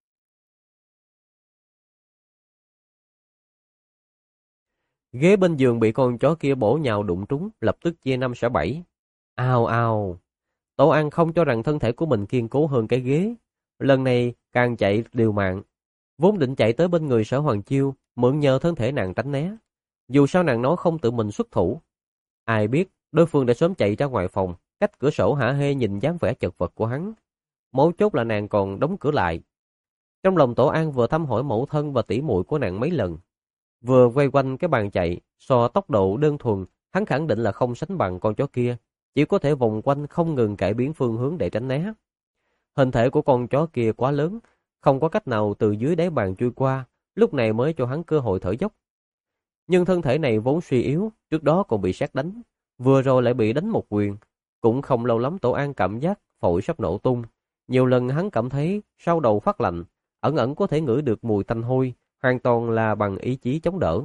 Ghế bên giường bị con chó kia bổ nhào đụng trúng, lập tức chia năm xẻ bảy. Ào ào. Tổ An không cho rằng thân thể của mình kiên cố hơn cái ghế. Lần này càng chạy liều mạng. Vốn định chạy tới bên người Sở Hoàng Chiêu, mượn nhờ thân thể nàng tránh né. Dù sao nàng nói không tự mình xuất thủ. Ai biết, đối phương đã sớm chạy ra ngoài phòng, cách cửa sổ hả hê nhìn dáng vẻ chật vật của hắn. Mấu chốt là nàng còn đóng cửa lại. Trong lòng Tổ An vừa thăm hỏi mẫu thân và tỷ muội của nàng mấy lần. Vừa quay quanh cái bàn chạy, so tốc độ đơn thuần, hắn khẳng định là không sánh bằng con chó kia, chỉ có thể vòng quanh không ngừng cải biến phương hướng để tránh né. Hình thể của con chó kia quá lớn, không có cách nào từ dưới đáy bàn chui qua, lúc này mới cho hắn cơ hội thở dốc. Nhưng thân thể này vốn suy yếu, trước đó còn bị sét đánh, vừa rồi lại bị đánh một quyền, cũng không lâu lắm Tổ An cảm giác phổi sắp nổ tung. Nhiều lần hắn cảm thấy sau đầu phát lạnh, ẩn ẩn có thể ngửi được mùi tanh hôi, hoàn toàn là bằng ý chí chống đỡ.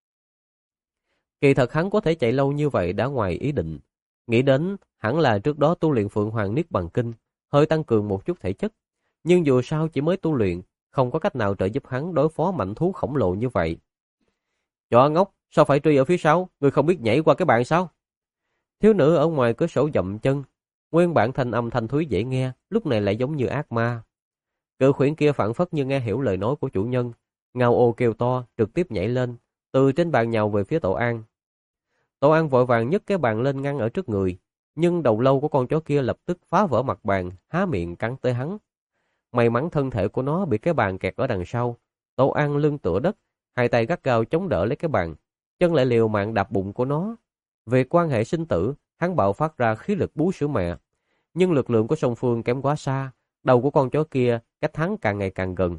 Kỳ thật hắn có thể chạy lâu như vậy đã ngoài ý định. Nghĩ đến hẳn là trước đó tu luyện Phượng Hoàng Niết Bàn Kinh, hơi tăng cường một chút thể chất. Nhưng dù sao chỉ mới tu luyện, không có cách nào trợ giúp hắn đối phó mạnh thú khổng lồ như vậy. Chó ngốc, sao phải truy ở phía sau, ngươi không biết nhảy qua cái bàn sao? Thiếu nữ ở ngoài cửa sổ dậm chân, nguyên bản thanh âm thanh thúy dễ nghe, lúc này lại giống như ác ma. Cự khuyển kia phảng phất như nghe hiểu lời nói của chủ nhân, ngao ô kêu to, trực tiếp nhảy lên, từ trên bàn nhào về phía Tổ An. Tổ An vội vàng nhấc cái bàn lên ngăn ở trước người, nhưng đầu lâu của con chó kia lập tức phá vỡ mặt bàn, há miệng cắn tới hắn. May mắn thân thể của nó bị cái bàn kẹt ở đằng sau, Tổ An lưng tựa đất, hai tay gắt gao chống đỡ lấy cái bàn, chân lại liều mạng đạp bụng của nó. Về quan hệ sinh tử, hắn bạo phát ra khí lực bú sữa mẹ, nhưng lực lượng của song phương kém quá xa, đầu của con chó kia cách hắn càng ngày càng gần.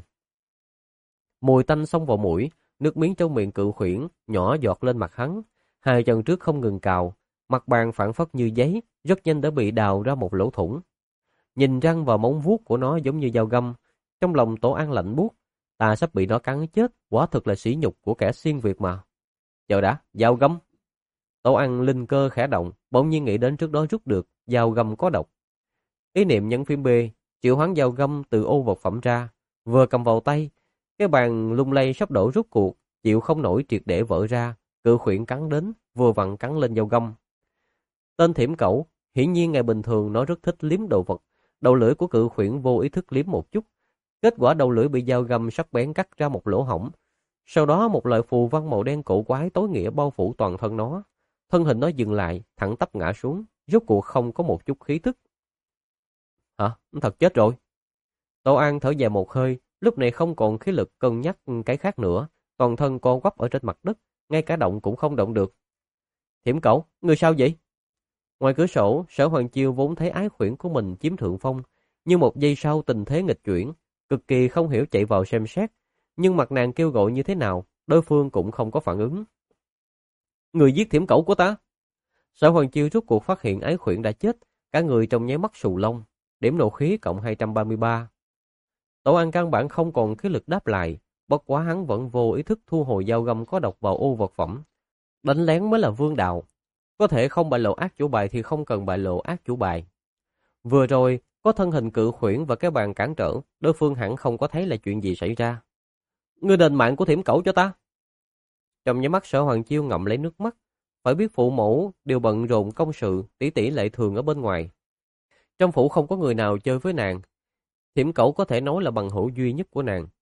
Mùi tanh xông vào mũi, nước miếng trong miệng cự khuyển nhỏ giọt lên mặt hắn, hai chân trước không ngừng cào, mặt bàn phản phất như giấy, rất nhanh đã bị đào ra một lỗ thủng. Nhìn răng và móng vuốt của nó giống như dao găm, trong lòng Tổ An lạnh buốt, ta sắp bị nó cắn chết, quả thực là sỉ nhục của kẻ xuyên Việt mà. Chờ đã, dao găm. Tổ An linh cơ khẽ động, bỗng nhiên nghĩ đến trước đó rút được dao găm có độc. Ý niệm nhấn phím B, triệu hoán dao găm từ ô vật phẩm ra, vừa cầm vào tay, cái bàn lung lay sắp đổ rút cuộc, chịu không nổi triệt để vỡ ra, cự khuyển cắn đến, vừa vặn cắn lên dao găm. Tên thiểm cẩu, hiển nhiên ngày bình thường nó rất thích liếm đồ vật, đầu lưỡi của cự khuyển vô ý thức liếm một chút, kết quả đầu lưỡi bị dao găm sắc bén cắt ra một lỗ hổng. Sau đó một lời phù văn màu đen cổ quái tối nghĩa bao phủ toàn thân nó, thân hình nó dừng lại, thẳng tắp ngã xuống, rốt cuộc không có một chút khí thức. Hả? Thật chết rồi. Tổ An thở dài một hơi, lúc này không còn khí lực cân nhắc cái khác nữa, toàn thân co quắp ở trên mặt đất, ngay cả động cũng không động được. Thiểm cẩu, người sao vậy? Ngoài cửa sổ, Sở Hoàng Chiêu vốn thấy ái khuyển của mình chiếm thượng phong, nhưng một giây sau tình thế nghịch chuyển, cực kỳ không hiểu chạy vào xem xét, nhưng mặt nàng kêu gọi như thế nào, đối phương cũng không có phản ứng. Người giết thiểm cẩu của ta? Sở Hoàng Chiêu rút cuộc phát hiện ái khuyển đã chết, cả người trong nháy mắt xù lông, điểm nộ khí cộng hai trăm ba mươi ba. Tổ An căn bản không còn khí lực đáp lại, bất quá hắn vẫn vô ý thức thu hồi dao găm có độc vào ô vật phẩm. Đánh lén mới là vương đạo. Có thể không bại lộ ác chủ bài thì không cần bại lộ ác chủ bài. Vừa rồi, có thân hình cự khuyển và cái bàn cản trở, đối phương hẳn không có thấy là chuyện gì xảy ra. Ngươi đền mạng của Thiểm Cẩu cho ta. Trong nháy mắt Sở Hoàng Chiêu ngậm lấy nước mắt, phải biết phụ mẫu đều bận rộn công sự, tỷ tỷ lệ thường ở bên ngoài. Trong phủ không có người nào chơi với nàng, Thiểm Cẩu có thể nói là bằng hữu duy nhất của nàng.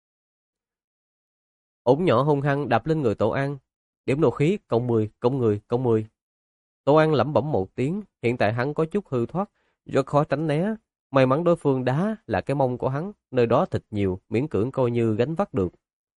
Ổn nhỏ hung hăng đạp lên người Tổ An, điểm nộ khí cộng mười, cộng mười, cộng mười. Tổ An lẩm bẩm một tiếng, hiện tại hắn có chút hư thoát, rất khó tránh né. May mắn đối phương đá là cái mông của hắn, nơi đó thịt nhiều, miễn cưỡng coi như gánh vác được.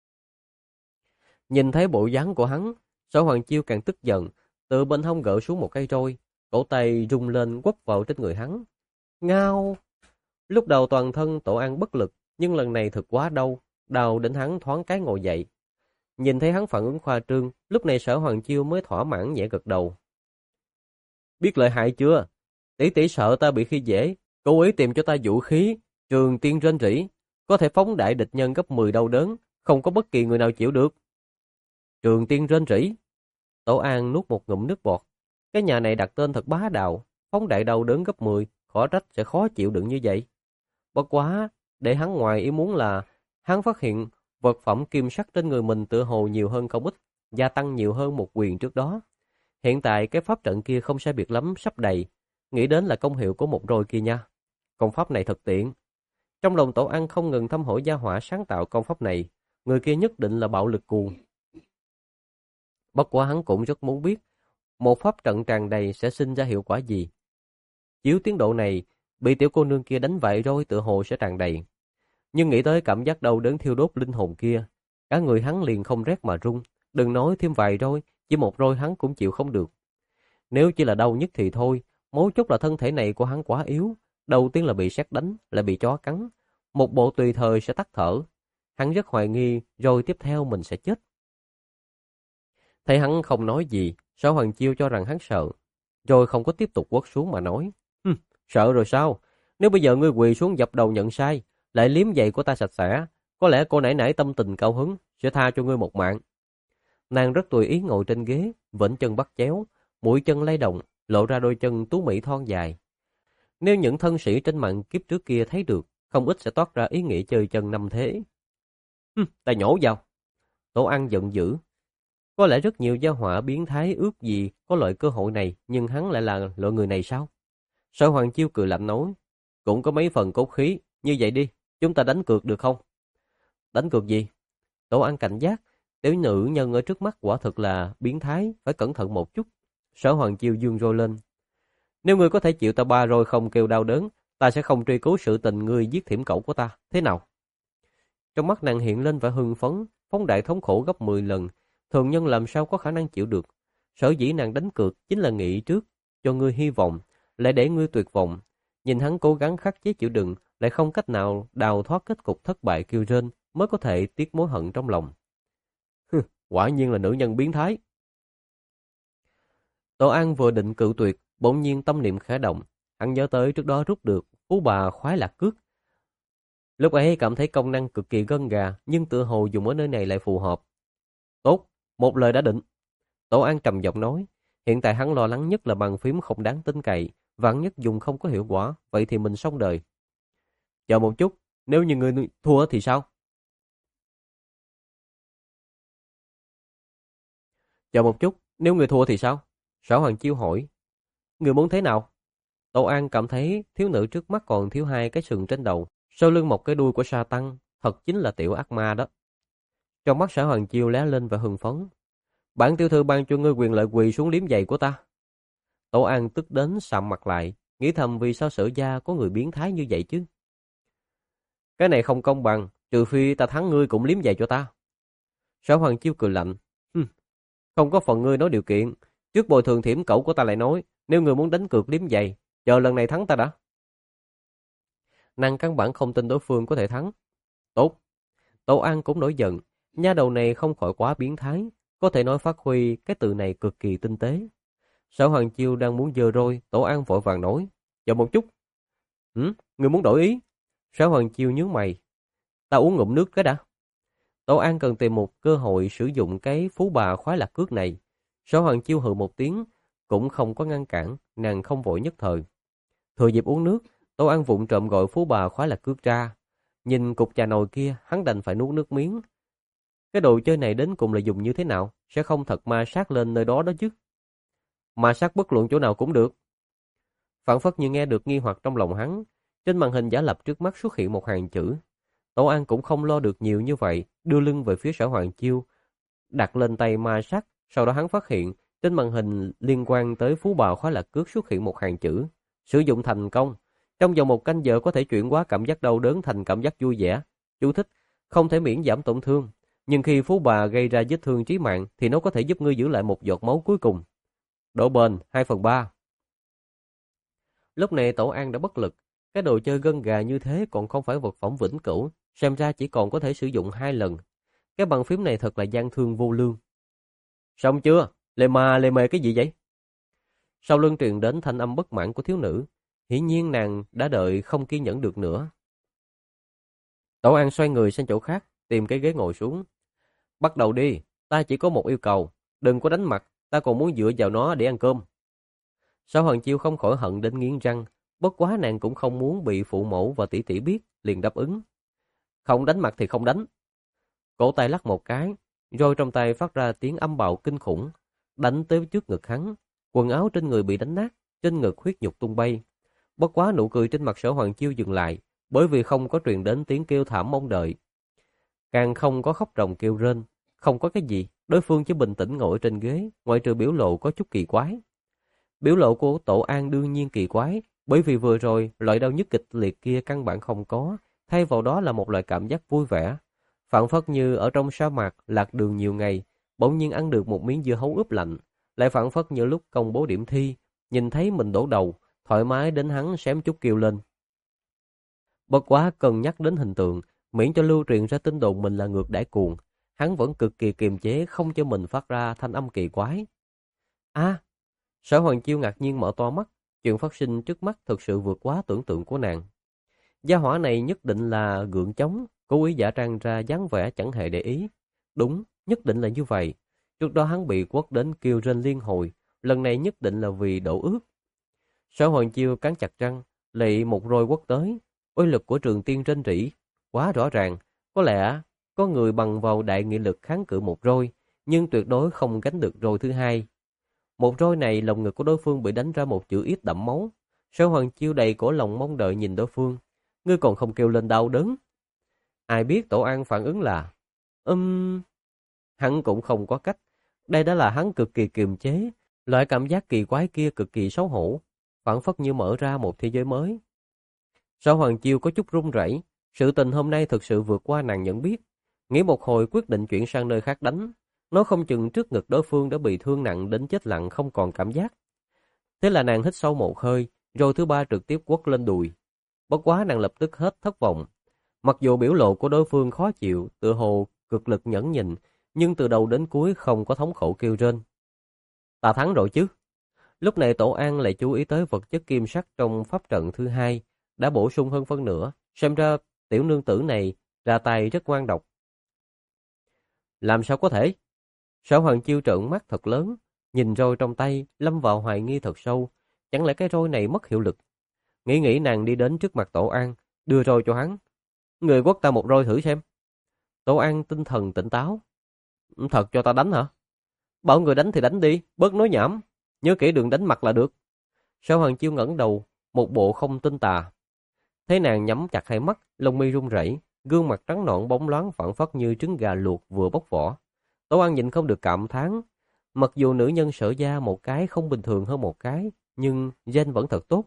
Nhìn thấy bộ dáng của hắn, Sở Hoàng Chiêu càng tức giận, từ bên hông gỡ xuống một cây roi, cổ tay rung lên quất vào trên người hắn. Ngao! Lúc đầu toàn thân Tổ An bất lực, nhưng lần này thực quá đau, đau đến hắn thoáng cái ngồi dậy. Nhìn thấy hắn phản ứng khoa trương, lúc này Sở Hoàng Chiêu mới thỏa mãn nhẹ gật đầu. Biết lợi hại chưa? Tỷ tỷ sợ ta bị khi dễ, cố ý tìm cho ta vũ khí, trường tiên rên rỉ, có thể phóng đại địch nhân gấp mười đau đớn, không có bất kỳ người nào chịu được. Trường tiên rên rỉ. Tổ An nuốt một ngụm nước bọt. Cái nhà này đặt tên thật bá đạo, phóng đại đau đớn gấp mười, khó trách sẽ khó chịu đựng như vậy. Bất quá, để hắn ngoài ý muốn là hắn phát hiện vật phẩm kim sắc trên người mình tựa hồ nhiều hơn không ít, gia tăng nhiều hơn một quyền trước đó. Hiện tại cái pháp trận kia không sai biệt lắm sắp đầy, nghĩ đến là công hiệu của một roi kia nha. Công pháp này thật tiện. Trong lòng Tổ An không ngừng thăm hỏi gia hỏa sáng tạo công pháp này, người kia nhất định là bạo lực cuồng. Bất quá hắn cũng rất muốn biết, một pháp trận tràn đầy sẽ sinh ra hiệu quả gì. Chiếu tiến độ này, bị tiểu cô nương kia đánh vậy rồi tựa hồ sẽ tràn đầy. Nhưng nghĩ tới cảm giác đau đớn thiêu đốt linh hồn kia, cả người hắn liền không rét mà run, đừng nói thêm vài roi, chỉ một roi hắn cũng chịu không được. Nếu chỉ là đau nhất thì thôi, mấu chốt là thân thể này của hắn quá yếu, đầu tiên là bị sét đánh, lại bị chó cắn, một bộ tùy thời sẽ tắt thở. Hắn rất hoài nghi, rồi tiếp theo mình sẽ chết. Thấy hắn không nói gì, Sở Hoàng Chiêu cho rằng hắn sợ, rồi không có tiếp tục quất xuống mà nói. Hừm, sợ rồi sao? Nếu bây giờ ngươi quỳ xuống dập đầu nhận sai, lại liếm giày của ta sạch sẽ, có lẽ cô nãy nãy tâm tình cao hứng, sẽ tha cho ngươi một mạng. Nàng rất tùy ý ngồi trên ghế, vểnh chân bắt chéo, mũi chân lay động, lộ ra đôi chân tú mỹ thon dài. Nếu những thân sĩ trên mạng kiếp trước kia thấy được, không ít sẽ toát ra ý nghĩ chơi chân năm thế. Hừm, ta nhổ vào. Tổ An giận dữ. Có lẽ rất nhiều gia họa biến thái ước gì có loại cơ hội này, nhưng hắn lại là loại người này sao? Sở Hoàng Chiêu cười lạnh nói, cũng có mấy phần cốt khí, như vậy đi, chúng ta đánh cược được không? Đánh cược gì? Tổ An cảnh giác, tiểu nữ nhân ở trước mắt quả thực là biến thái, phải cẩn thận một chút. Sở Hoàng Chiêu dương roi lên. Nếu ngươi có thể chịu ta ba rồi không kêu đau đớn, ta sẽ không truy cứu sự tình ngươi giết Thiểm Cẩu của ta, thế nào? Trong mắt nàng hiện lên vẻ hưng phấn, phóng đại thống khổ gấp mười lần, thường nhân làm sao có khả năng chịu được. Sở dĩ nàng đánh cược chính là nghĩ trước, cho ngươi hy vọng, lại để ngươi tuyệt vọng. Nhìn hắn cố gắng khắc chế chịu đựng, lại không cách nào đào thoát kết cục thất bại kêu rên, mới có thể tiếc mối hận trong lòng. Hừ, quả nhiên là nữ nhân biến thái. Tổ An vừa định cự tuyệt, bỗng nhiên tâm niệm khẽ động, hắn nhớ tới trước đó rút được phú bà khoái lạc cước. Lúc ấy cảm thấy công năng cực kỳ gân gà, nhưng tựa hồ dùng ở nơi này lại phù hợp. Tốt, một lời đã định. Tổ An trầm giọng nói, hiện tại hắn lo lắng nhất là bàn phím không đáng tin cậy, vạn nhất dùng không có hiệu quả, vậy thì mình xong đời. Chờ một chút, nếu như người thua thì sao? Chờ một chút, nếu người thua thì sao? Sở Hoàng Chiêu hỏi. Người muốn thế nào? Tổ An cảm thấy thiếu nữ trước mắt còn thiếu hai cái sừng trên đầu, sau lưng một cái đuôi của sa tăng, thật chính là tiểu ác ma đó. Trong mắt Sở Hoàng Chiêu lóe lên và hưng phấn. Bản tiểu thư ban cho ngươi quyền lợi quỳ xuống liếm giày của ta. Tổ An tức đến sạm mặt lại, nghĩ thầm vì sao Sở gia có người biến thái như vậy chứ? Cái này không công bằng, trừ phi ta thắng ngươi cũng liếm giày cho ta. Sở Hoàng Chiêu cười lạnh. Hừm, không có phần ngươi nói điều kiện. Trước bồi thường Thiểm Cẩu của ta lại nói, nếu ngươi muốn đánh cược liếm giày, chờ lần này thắng ta đã. Nàng căn bản không tin đối phương có thể thắng. Tốt. Tổ An cũng nổi giận. Nha đầu này không khỏi quá biến thái, có thể nói phát huy cái từ này cực kỳ tinh tế. Sở Hoàng Chiêu đang muốn giơ roi, Tổ An vội vàng nói, chờ một chút. Hử? Người muốn đổi ý? Sở Hoàng Chiêu nhướng mày. Ta uống ngụm nước cái đã. Tổ An cần tìm một cơ hội sử dụng cái phú bà khoái lạc cước này. Sở Hoàng Chiêu hừ một tiếng, cũng không có ngăn cản, nàng không vội nhất thời. Thừa dịp uống nước, Tô An vụng trộm gọi phú bà khóa là cước ra. Nhìn cục trà nồi kia, hắn đành phải nuốt nước miếng. Cái đồ chơi này đến cùng là dùng như thế nào, sẽ không thật ma sát lên nơi đó đó chứ. Ma sát bất luận chỗ nào cũng được. Phảng phất như nghe được nghi hoặc trong lòng hắn, trên màn hình giả lập trước mắt xuất hiện một hàng chữ. Tô An cũng không lo được nhiều như vậy, đưa lưng về phía Sở Hoàng Chiêu, đặt lên tay ma sát, sau đó hắn phát hiện trên màn hình liên quan tới phú bà khóa lạc cước xuất hiện một hàng chữ: sử dụng thành công. Trong vòng một canh giờ có thể chuyển hóa cảm giác đau đớn thành cảm giác vui vẻ. Chú thích: không thể miễn giảm tổn thương, nhưng khi phú bà gây ra vết thương chí mạng thì nó có thể giúp ngươi giữ lại một giọt máu cuối cùng. Độ bền hai phần ba. Lúc này Tổ An đã bất lực, cái đồ chơi gân gà như thế còn không phải vật phẩm vĩnh cửu, xem ra chỉ còn có thể sử dụng hai lần. Cái bàn phím này thật là gian thương vô lương. Xong chưa? Lề mà lề mề cái gì vậy? Sau lưng truyền đến thanh âm bất mãn của thiếu nữ, hiển nhiên nàng đã đợi không kiên nhẫn được nữa. Tổ An xoay người sang chỗ khác, tìm cái ghế ngồi xuống. Bắt đầu đi, ta chỉ có một yêu cầu, đừng có đánh mặt, ta còn muốn dựa vào nó để ăn cơm. Sở Hoàng Chiêu không khỏi hận đến nghiến răng, bất quá nàng cũng không muốn bị phụ mẫu và tỷ tỷ biết, liền đáp ứng. Không đánh mặt thì không đánh. Cổ tay lắc một cái, rồi trong tay phát ra tiếng âm bạo kinh khủng, đánh tới trước ngực hắn. Quần áo trên người bị đánh nát, trên ngực huyết nhục tung bay. Bất quá nụ cười trên mặt Sở Hoàng Chiêu dừng lại, bởi vì không có truyền đến tiếng kêu thảm mong đợi. Càng không có khóc ròng kêu rên, không có cái gì, đối phương chỉ bình tĩnh ngồi trên ghế, ngoại trừ biểu lộ có chút kỳ quái. Biểu lộ của Tổ An đương nhiên kỳ quái, bởi vì vừa rồi loại đau nhức kịch liệt kia căn bản không có, thay vào đó là một loại cảm giác vui vẻ. Phảng phất như ở trong sa mạc lạc đường nhiều ngày, bỗng nhiên ăn được một miếng dưa hấu ướp lạnh, lại phảng phất như lúc công bố điểm thi, nhìn thấy mình đổ đầu, thoải mái đến hắn xém chút kêu lên. Bất quá cân nhắc đến hình tượng, miễn cho lưu truyền ra tin đồn mình là ngược đãi cuồng, hắn vẫn cực kỳ kiềm chế không cho mình phát ra thanh âm kỳ quái. A! Sở Hoàng Chiêu ngạc nhiên mở to mắt, chuyện phát sinh trước mắt thực sự vượt quá tưởng tượng của nàng. Gia hỏa này nhất định là gượng chống, cố ý giả trang ra dáng vẻ chẳng hề để ý. Đúng, nhất định là như vậy. Trước đó hắn bị quất đến kêu rên liên hồi, lần này nhất định là vì đổ ướt. Sở Hoàng Chiêu cắn chặt răng, lị một roi quất tới. Uy lực của Trường Tiên rên rỉ quá rõ ràng, có lẽ có người bằng vào đại nghị lực kháng cự một roi, nhưng tuyệt đối không gánh được roi thứ hai. Một roi này lồng ngực của đối phương bị đánh ra một chữ ít đẫm máu. Sở Hoàng Chiêu đầy cổ lòng mong đợi nhìn đối phương. Ngươi còn không kêu lên đau đớn. Ai biết Tổ An phản ứng là Ừm... Um... Hắn cũng không có cách. Đây đã là hắn cực kỳ kiềm chế. Loại cảm giác kỳ quái kia cực kỳ xấu hổ, phảng phất như mở ra một thế giới mới. Sở Hoàng Chiêu có chút run rẩy. Sự tình hôm nay thực sự vượt qua nàng nhận biết. Nghĩ một hồi quyết định chuyển sang nơi khác đánh. Nó không chừng trước ngực đối phương đã bị thương nặng đến chết lặng không còn cảm giác. Thế là nàng hít sâu một hơi, rồi thứ ba trực tiếp quất lên đùi. Bất quá nàng lập tức hết thất vọng. Mặc dù biểu lộ của đối phương khó chịu, tựa hồ cực lực nhẫn nhịn, nhưng từ đầu đến cuối không có thống khổ kêu rên. Ta thắng rồi chứ. Lúc này Tổ An lại chú ý tới vật chất kim sắc trong pháp trận thứ hai, đã bổ sung hơn phân nửa, xem ra tiểu nương tử này ra tay rất ngoan độc. Làm sao có thể? Sở Hoàng Chiêu trợn mắt thật lớn, nhìn roi trong tay, lâm vào hoài nghi thật sâu, chẳng lẽ cái roi này mất hiệu lực? Nghĩ nghĩ nàng đi đến trước mặt Tổ An, đưa roi cho hắn. Người quất ta một roi thử xem. Tổ An tinh thần tỉnh táo. Thật cho ta đánh hả? Bảo người đánh thì đánh đi, bớt nói nhảm. Nhớ kỹ đừng đánh mặt là được. Sở Hoàng Chiêu ngẩng đầu, một bộ không tin tà. Thấy nàng nhắm chặt hai mắt, lông mi run rẩy, gương mặt trắng nõn bóng loáng phảng phất như trứng gà luộc vừa bóc vỏ. Tổ An nhìn không được cảm thán. Mặc dù nữ nhân Sở gia một cái không bình thường hơn một cái, nhưng gen vẫn thật tốt.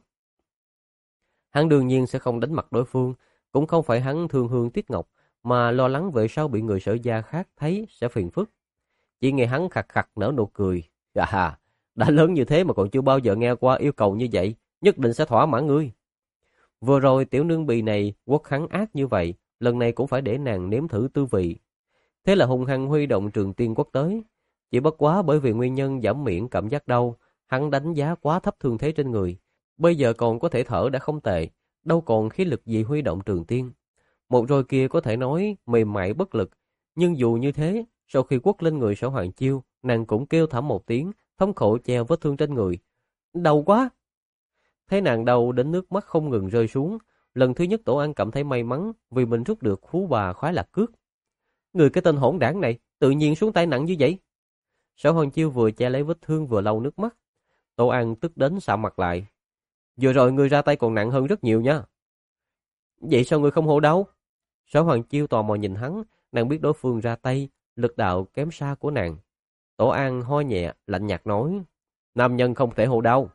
Hắn đương nhiên sẽ không đánh mặt đối phương, cũng không phải hắn thương hương tiếc ngọc, mà lo lắng về sau bị người Sở gia khác thấy sẽ phiền phức. Chỉ nghe hắn khặt khặt nở nụ cười. À, đã lớn như thế mà còn chưa bao giờ nghe qua yêu cầu như vậy, nhất định sẽ thỏa mãn ngươi. Vừa rồi tiểu nương bì này quất hắn ác như vậy, lần này cũng phải để nàng nếm thử tư vị. Thế là hung hăng huy động Trường Tiên quất tới. Chỉ bất quá bởi vì nguyên nhân giảm miễn cảm giác đau, hắn đánh giá quá thấp thương thế trên người. Bây giờ còn có thể thở đã không tệ, đâu còn khí lực gì huy động Trường Tiên. Một roi kia có thể nói mềm mại bất lực, nhưng dù như thế, sau khi quất lên người Sở Hoàng Chiêu, nàng cũng kêu thảm một tiếng, thống khổ che vết thương trên người. Đau quá! Thấy nàng đau đến nước mắt không ngừng rơi xuống, lần thứ nhất Tổ An cảm thấy may mắn vì mình rút được phú bà khoái lạc cước. Người cái tên hỗn đảng này, tự nhiên xuống tay nặng như vậy. Sở Hoàng Chiêu vừa che lấy vết thương vừa lau nước mắt. Tổ An tức đến sạm mặt lại. Vừa rồi người ra tay còn nặng hơn rất nhiều nha. Vậy sao người không hô đau? Sở Hoàng Chiêu tò mò nhìn hắn, nàng biết đối phương ra tay, lực đạo kém xa của nàng. Tổ An ho nhẹ, lạnh nhạt nói, nam nhân không thể hô đau.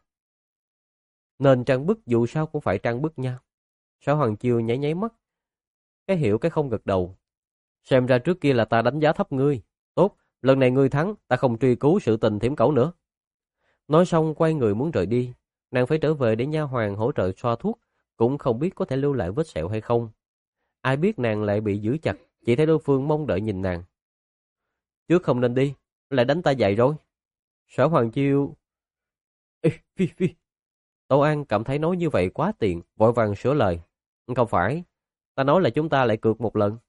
Nên trang bức dù sao cũng phải trang bức nha. Sở Hoàng Chiêu nháy nháy mắt, cái hiểu cái không gật đầu. Xem ra trước kia là ta đánh giá thấp ngươi. Tốt, lần này ngươi thắng, ta không truy cứu sự tình thiểm cẩu nữa. Nói xong quay người muốn rời đi, nàng phải trở về để nha hoàn hỗ trợ xoa thuốc, cũng không biết có thể lưu lại vết sẹo hay không. Ai biết nàng lại bị giữ chặt, chỉ thấy đối phương mong đợi nhìn nàng. Trước không nên đi, lại đánh ta dậy rồi. Sở Hoàng Chiêu... Ê, phi phi. Tô An cảm thấy nói như vậy quá tiện, vội vàng sửa lời. Không phải, ta nói là chúng ta lại cược một lần.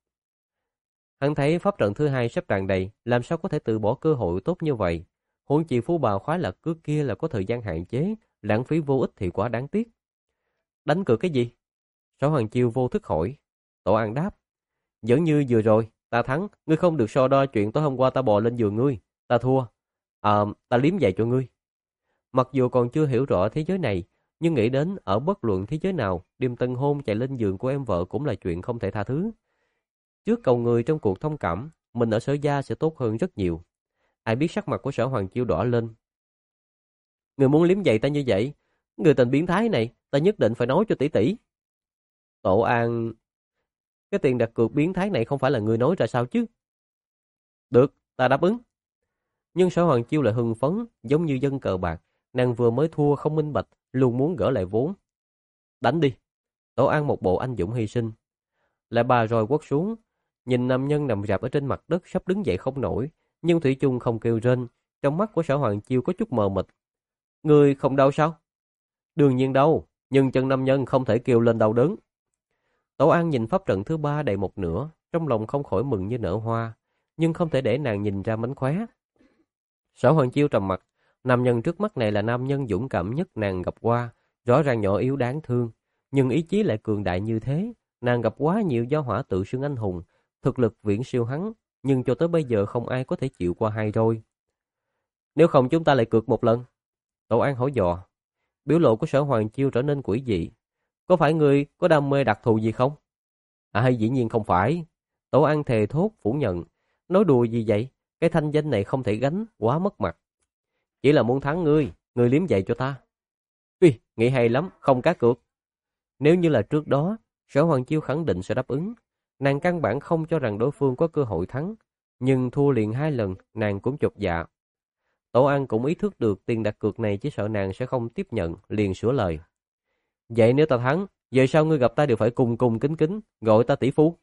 Hắn thấy pháp trận thứ hai sắp tràn đầy, làm sao có thể từ bỏ cơ hội tốt như vậy. Huống chi phú bà khoái lạc cước kia là có thời gian hạn chế, lãng phí vô ích thì quá đáng tiếc. Đánh cược cái gì? Sở Hoàng Chiêu vô thức hỏi. Tổ An đáp. Giống như vừa rồi, ta thắng, ngươi không được so đo chuyện tối hôm qua ta bò lên giường ngươi. Ta thua. À, ta liếm giày cho ngươi. Mặc dù còn chưa hiểu rõ thế giới này, nhưng nghĩ đến ở bất luận thế giới nào, đêm tân hôn chạy lên giường của em vợ cũng là chuyện không thể tha thứ. Trước cầu người trong cuộc thông cảm, mình ở Sở Gia sẽ tốt hơn rất nhiều. Ai biết sắc mặt của Sở Hoàng Chiêu đỏ lên. Người muốn liếm giày ta như vậy, người tình biến thái này, ta nhất định phải nói cho tỷ tỷ. Tổ An, cái tiền đặt cược biến thái này không phải là người nói ra sao chứ? Được, ta đáp ứng. Nhưng Sở Hoàng Chiêu lại hưng phấn, giống như dân cờ bạc, nàng vừa mới thua không minh bạch, luôn muốn gỡ lại vốn. Đánh đi. Tổ An một bộ anh dũng hy sinh. Lại bà rồi quất xuống, nhìn nam nhân nằm rạp ở trên mặt đất sắp đứng dậy không nổi, nhưng thủy chung không kêu rên. Trong mắt của Sở Hoàng Chiêu có chút mờ mịt. Người không đau sao? Đương nhiên đau, nhưng chân nam nhân không thể kêu lên đau đớn. Tổ An nhìn pháp trận thứ ba đầy một nửa, trong lòng không khỏi mừng như nở hoa, nhưng không thể để nàng nhìn ra mánh khóe. Sở Hoàng Chiêu trầm mặt, nam nhân trước mắt này là nam nhân dũng cảm nhất nàng gặp qua, rõ ràng nhỏ yếu đáng thương, nhưng ý chí lại cường đại như thế. Nàng gặp quá nhiều do hỏa tự xưng anh hùng, thực lực viễn siêu hắn, nhưng cho tới bây giờ không ai có thể chịu qua hai rồi. Nếu không chúng ta lại cược một lần. Tổ An hỏi dò. Biểu lộ của Sở Hoàng Chiêu trở nên quỷ dị. Có phải người có đam mê đặc thù gì không? À hay dĩ nhiên không phải. Tổ An thề thốt phủ nhận. Nói đùa gì vậy? Cái thanh danh này không thể gánh, quá mất mặt. Chỉ là muốn thắng ngươi, ngươi liếm giày cho ta. Uy, nghĩ hay lắm, không cá cược. Nếu như là trước đó, Sở Hoàng Chiêu khẳng định sẽ đáp ứng. Nàng căn bản không cho rằng đối phương có cơ hội thắng, nhưng thua liền hai lần, nàng cũng chột dạ. Tổ An cũng ý thức được tiền đặt cược này chỉ sợ nàng sẽ không tiếp nhận, liền sửa lời. Vậy nếu ta thắng, về sau ngươi gặp ta đều phải cùng cùng kính kính, gọi ta tỷ phu.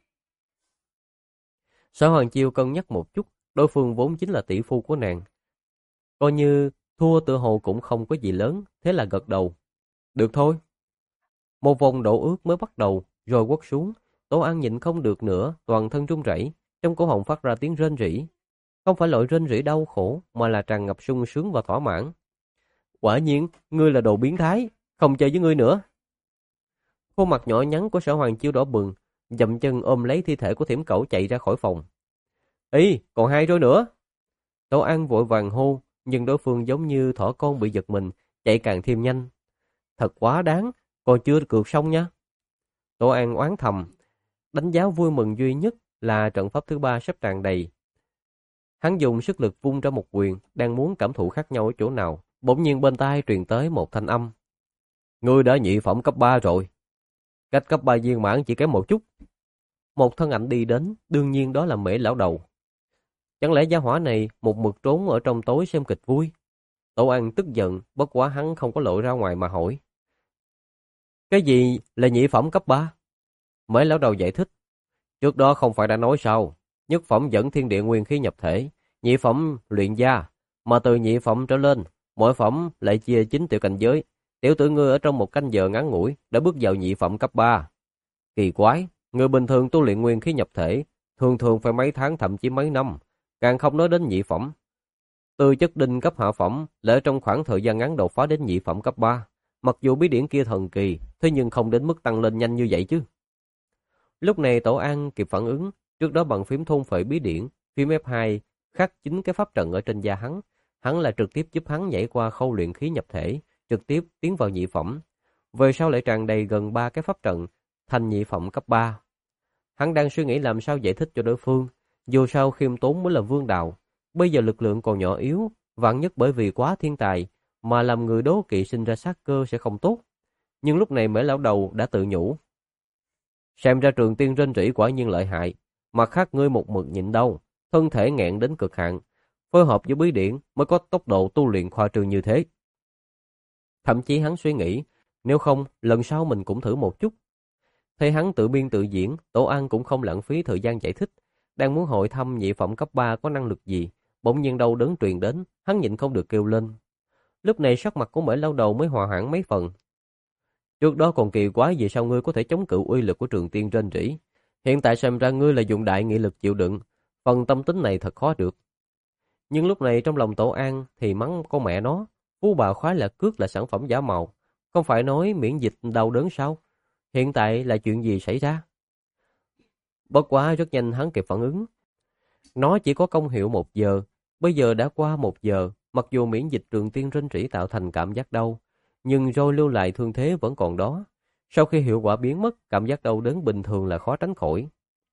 Sở Hoàng Chiêu cân nhắc một chút, đối phương vốn chính là tỷ phu của nàng. Coi như thua tựa hồ cũng không có gì lớn, thế là gật đầu. Được thôi. Một vòng đổ ước mới bắt đầu, rồi quất xuống. Tổ An nhịn không được nữa, toàn thân run rẩy, trong cổ họng phát ra tiếng rên rỉ. Không phải loại rên rỉ đau khổ, mà là tràn ngập sung sướng và thỏa mãn. Quả nhiên, ngươi là đồ biến thái, không chơi với ngươi nữa. Khuôn mặt nhỏ nhắn của Sở Hoàng Chiêu đỏ bừng, dậm chân ôm lấy thi thể của Thiểm Cẩu chạy ra khỏi phòng. Ý, còn hai rồi nữa. Tổ An vội vàng hô, nhưng đối phương giống như thỏ con bị giật mình, chạy càng thêm nhanh. Thật quá đáng, còn chưa cược xong nha. Tổ An oán thầm, đánh giá vui mừng duy nhất là trận pháp thứ ba sắp tràn đầy. Hắn dùng sức lực vung ra một quyền, đang muốn cảm thụ khác nhau ở chỗ nào, bỗng nhiên bên tai truyền tới một thanh âm. Ngươi đã nhị phẩm cấp ba rồi. Cách cấp ba viên mãn chỉ kém một chút. Một thân ảnh đi đến, đương nhiên đó là Mễ lão đầu. Chẳng lẽ gia hỏa này một mực trốn ở trong tối xem kịch vui? Tổ An tức giận, bất quá hắn không có lộ ra ngoài mà hỏi. Cái gì là nhị phẩm cấp ba? Mễ lão đầu giải thích. Trước đó không phải đã nói sao? Nhất phẩm dẫn thiên địa nguyên khí nhập thể, nhị phẩm luyện gia, mà từ nhị phẩm trở lên, mỗi phẩm lại chia chín tiểu cảnh giới. Tiểu tử ngươi ở trong một canh giờ ngắn ngủi đã bước vào nhị phẩm cấp ba. Kỳ quái, người bình thường tu luyện nguyên khí nhập thể, thường thường phải mấy tháng thậm chí mấy năm, càng không nói đến nhị phẩm. Từ chất đinh cấp hạ phẩm, lẽ trong khoảng thời gian ngắn đột phá đến nhị phẩm cấp ba. Mặc dù bí điển kia thần kỳ, thế nhưng không đến mức tăng lên nhanh như vậy chứ. Lúc này Tổ An kịp phản ứng, trước đó bằng phím thôn phệ bí điển, phím ép hai khắc chính cái pháp trận ở trên da hắn. Hắn là trực tiếp giúp hắn nhảy qua khâu luyện khí nhập thể, trực tiếp tiến vào nhị phẩm. Về sau lại tràn đầy gần ba cái pháp trận, thành nhị phẩm cấp ba. Hắn đang suy nghĩ làm sao giải thích cho đối phương, dù sao khiêm tốn mới là vương đạo. Bây giờ lực lượng còn nhỏ yếu, vạn nhất bởi vì quá thiên tài, mà làm người đố kỵ sinh ra sát cơ sẽ không tốt. Nhưng lúc này Mễ lão đầu đã tự nhủ. Xem ra Trường Tiên rên rỉ quả nhiên lợi hại, mặt khác ngươi một mực nhịn đau, thân thể nghẹn đến cực hạn, phối hợp với bí điển mới có tốc độ tu luyện khoa trương như thế. Thậm chí hắn suy nghĩ, nếu không, lần sau mình cũng thử một chút. Thấy hắn tự biên tự diễn, Tổ An cũng không lãng phí thời gian giải thích, đang muốn hội thăm nhị phẩm cấp ba có năng lực gì, bỗng nhiên đau đớn truyền đến, hắn nhịn không được kêu lên. Lúc này sắc mặt của Mễ lão đầu mới hòa hoãn mấy phần. Trước đó còn kỳ quái vì sao ngươi có thể chống cự uy lực của Trường Tiên rên rỉ. Hiện tại xem ra ngươi là dùng đại nghị lực chịu đựng, phần tâm tính này thật khó được. Nhưng lúc này trong lòng Tổ An thì mắng con mẹ nó, phú bà khoái là cước là sản phẩm giả mạo, không phải nói miễn dịch đau đớn sao? Hiện tại là chuyện gì xảy ra? Bất quá rất nhanh hắn kịp phản ứng. Nó chỉ có công hiệu một giờ, bây giờ đã qua một giờ, mặc dù miễn dịch Trường Tiên rên rỉ tạo thành cảm giác đau, nhưng rồi lưu lại thương thế vẫn còn đó. Sau khi hiệu quả biến mất, cảm giác đau đớn bình thường là khó tránh khỏi.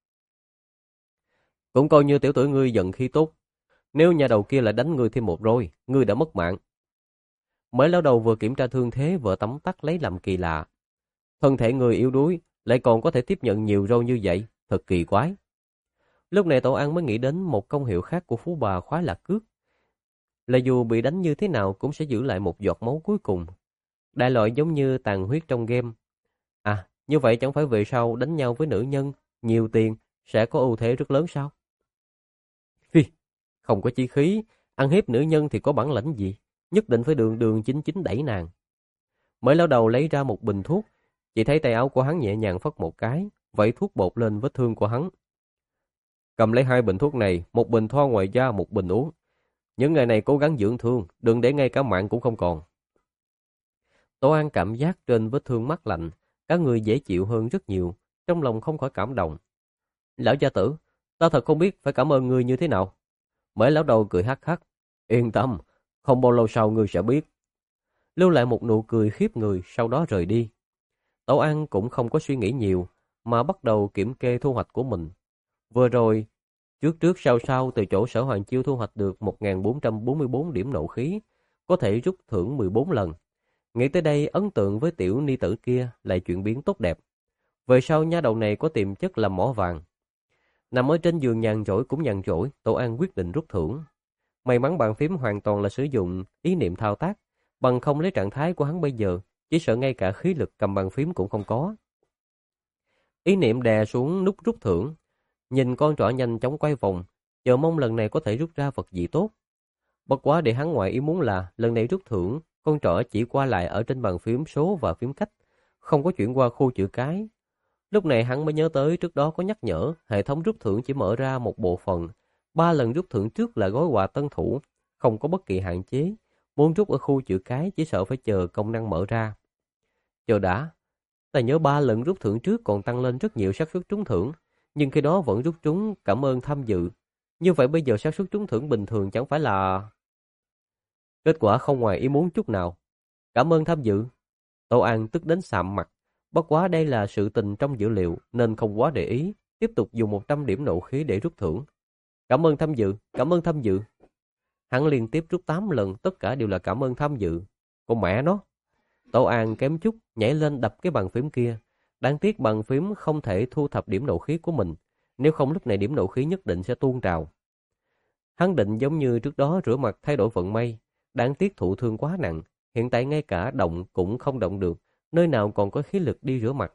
Cũng coi như tiểu tử ngươi giận khi tốt. Nếu nhà đầu kia lại đánh ngươi thêm một roi, ngươi đã mất mạng. Mới lão đầu vừa kiểm tra thương thế vừa tấm tắc lấy làm kỳ lạ. Thân thể người yếu đuối lại còn có thể tiếp nhận nhiều roi như vậy, thật kỳ quái. Lúc này Tổ An mới nghĩ đến một công hiệu khác của phú bà khoái lạc cước. Là dù bị đánh như thế nào cũng sẽ giữ lại một giọt máu cuối cùng. Đại loại giống như tàn huyết trong game. À, như vậy chẳng phải về sau đánh nhau với nữ nhân, nhiều tiền, sẽ có ưu thế rất lớn sao? Phi, không có chí khí, ăn hiếp nữ nhân thì có bản lãnh gì, nhất định phải đường đường chính chính đẩy nàng. Mới lão đầu lấy ra một bình thuốc, chỉ thấy tay áo của hắn nhẹ nhàng phất một cái, vẩy thuốc bột lên vết thương của hắn. Cầm lấy hai bình thuốc này, một bình thoa ngoài da, một bình uống. Những ngày này cố gắng dưỡng thương, đừng để ngay cả mạng cũng không còn. Tổ An cảm giác trên vết thương mát lạnh, cả người dễ chịu hơn rất nhiều, trong lòng không khỏi cảm động. Lão gia tử, ta thật không biết phải cảm ơn ngươi như thế nào. Mới lão đầu cười hắc hắc. Yên tâm, không bao lâu sau ngươi sẽ biết. Lưu lại một nụ cười khiếp người, sau đó rời đi. Tổ An cũng không có suy nghĩ nhiều, mà bắt đầu kiểm kê thu hoạch của mình. Vừa rồi, trước trước sau sau từ chỗ Sở Hoàng Chiêu thu hoạch được một nghìn bốn trăm bốn mươi tư điểm nộ khí, có thể rút thưởng mười bốn lần. Nghĩ tới đây, ấn tượng với tiểu ni tử kia lại chuyển biến tốt đẹp. Về sau nha đầu này có tiềm chất làm mỏ vàng. Nằm ở trên giường nhàn rỗi cũng nhàn rỗi, Tổ An quyết định rút thưởng. May mắn bàn phím hoàn toàn là sử dụng ý niệm thao tác, bằng không lấy trạng thái của hắn bây giờ, chỉ sợ ngay cả khí lực cầm bàn phím cũng không có. Ý niệm đè xuống nút rút thưởng, nhìn con trỏ nhanh chóng quay vòng, chờ mong lần này có thể rút ra vật gì tốt. Bất quá để hắn ngoại ý muốn là lần này rút thưởng, con trỏ chỉ qua lại ở trên bàn phím số và phím cách, không có chuyển qua khu chữ cái. Lúc này hắn mới nhớ tới trước đó có nhắc nhở, hệ thống rút thưởng chỉ mở ra một bộ phận, ba lần rút thưởng trước là gói quà tân thủ, không có bất kỳ hạn chế, muốn rút ở khu chữ cái chỉ sợ phải chờ công năng mở ra. Chờ đã, ta nhớ ba lần rút thưởng trước còn tăng lên rất nhiều xác suất trúng thưởng, nhưng khi đó vẫn rút trúng cảm ơn tham dự. Như vậy bây giờ xác suất trúng thưởng bình thường chẳng phải là... Kết quả không ngoài ý muốn chút nào. Cảm ơn tham dự. Tổ An tức đến sạm mặt. Bất quá đây là sự tình trong dữ liệu nên không quá để ý. Tiếp tục dùng một trăm điểm nộ khí để rút thưởng. Cảm ơn tham dự, cảm ơn tham dự. Hắn liên tiếp rút tám lần, tất cả đều là cảm ơn tham dự. Con mẹ nó. Tổ An kém chút nhảy lên đập cái bàn phím kia. Đáng tiếc bàn phím không thể thu thập điểm nộ khí của mình. Nếu không lúc này điểm nộ khí nhất định sẽ tuôn trào. Hắn định giống như trước đó rửa mặt thay đổi vận may. Đáng tiếc thụ thương quá nặng, hiện tại ngay cả động cũng không động được, nơi nào còn có khí lực đi rửa mặt.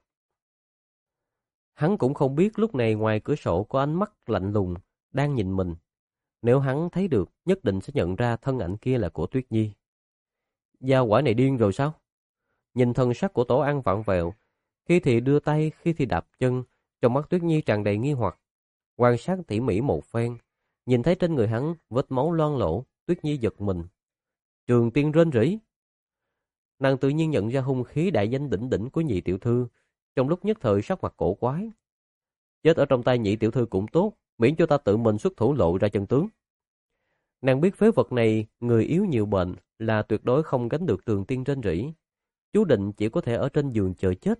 Hắn cũng không biết lúc này ngoài cửa sổ có ánh mắt lạnh lùng, đang nhìn mình. Nếu hắn thấy được, nhất định sẽ nhận ra thân ảnh kia là của Tuyết Nhi. Gia quả này điên rồi sao? Nhìn thân sắc của Tổ An vặn vẹo, khi thì đưa tay, khi thì đạp chân, trong mắt Tuyết Nhi tràn đầy nghi hoặc. Quan sát tỉ mỉ một phen, nhìn thấy trên người hắn vết máu loang lổ, Tuyết Nhi giật mình. Trường Tiên rên rỉ. Nàng tự nhiên nhận ra hung khí đại danh đỉnh đỉnh của nhị tiểu thư, trong lúc nhất thời sắc mặt cổ quái. Chết ở trong tay nhị tiểu thư cũng tốt, miễn cho ta tự mình xuất thủ lộ ra chân tướng. Nàng biết phế vật này người yếu nhiều bệnh, là tuyệt đối không gánh được Trường Tiên rên rỉ. Chú định chỉ có thể ở trên giường chờ chết.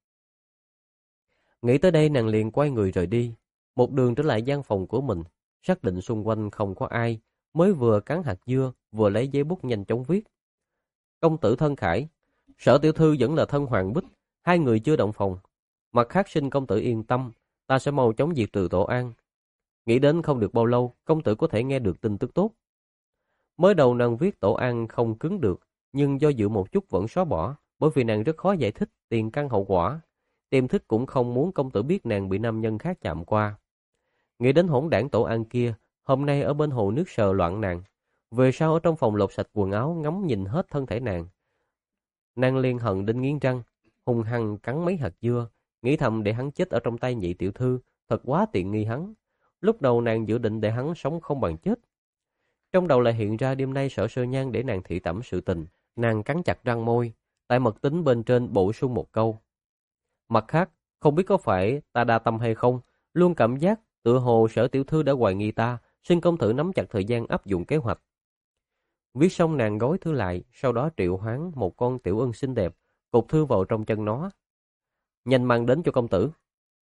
Nghĩ tới đây nàng liền quay người rời đi, một đường trở lại gian phòng của mình, xác định xung quanh không có ai, mới vừa cắn hạt dưa, vừa lấy giấy bút nhanh chóng viết. Công tử thân khải, Sở tiểu thư vẫn là thân Hoàng Bích, hai người chưa động phòng. Mặt khác xin công tử yên tâm, ta sẽ mau chóng diệt trừ Tổ An. Nghĩ đến không được bao lâu, công tử có thể nghe được tin tức tốt. Mới đầu nàng viết Tổ An không cứng được, nhưng do dự một chút vẫn xóa bỏ, bởi vì nàng rất khó giải thích tiền căn hậu quả. Tiềm thức cũng không muốn công tử biết nàng bị nam nhân khác chạm qua. Nghĩ đến hỗn đảng Tổ An kia, hôm nay ở bên hồ nước sờ loạn nàng, về sau ở trong phòng lột sạch quần áo ngắm nhìn hết thân thể nàng. Nàng liền hận đến nghiến răng, hung hăng cắn mấy hạt dưa, nghĩ thầm để hắn chết ở trong tay nhị tiểu thư, thật quá tiện nghi hắn. Lúc đầu nàng dự định để hắn sống không bằng chết. Trong đầu lại hiện ra đêm nay Sở Sơ Nhan để nàng thị tẩm sự tình, nàng cắn chặt răng môi, tại mật tính bên trên bổ sung một câu. Mặt khác, không biết có phải ta đa tâm hay không, luôn cảm giác tựa hồ Sở tiểu thư đã hoài nghi ta, xin công tử nắm chặt thời gian áp dụng kế hoạch. Viết xong nàng gói thư lại, sau đó triệu hoán một con tiểu ưng xinh đẹp, cột thư vào trong chân nó. Nhanh mang đến cho công tử.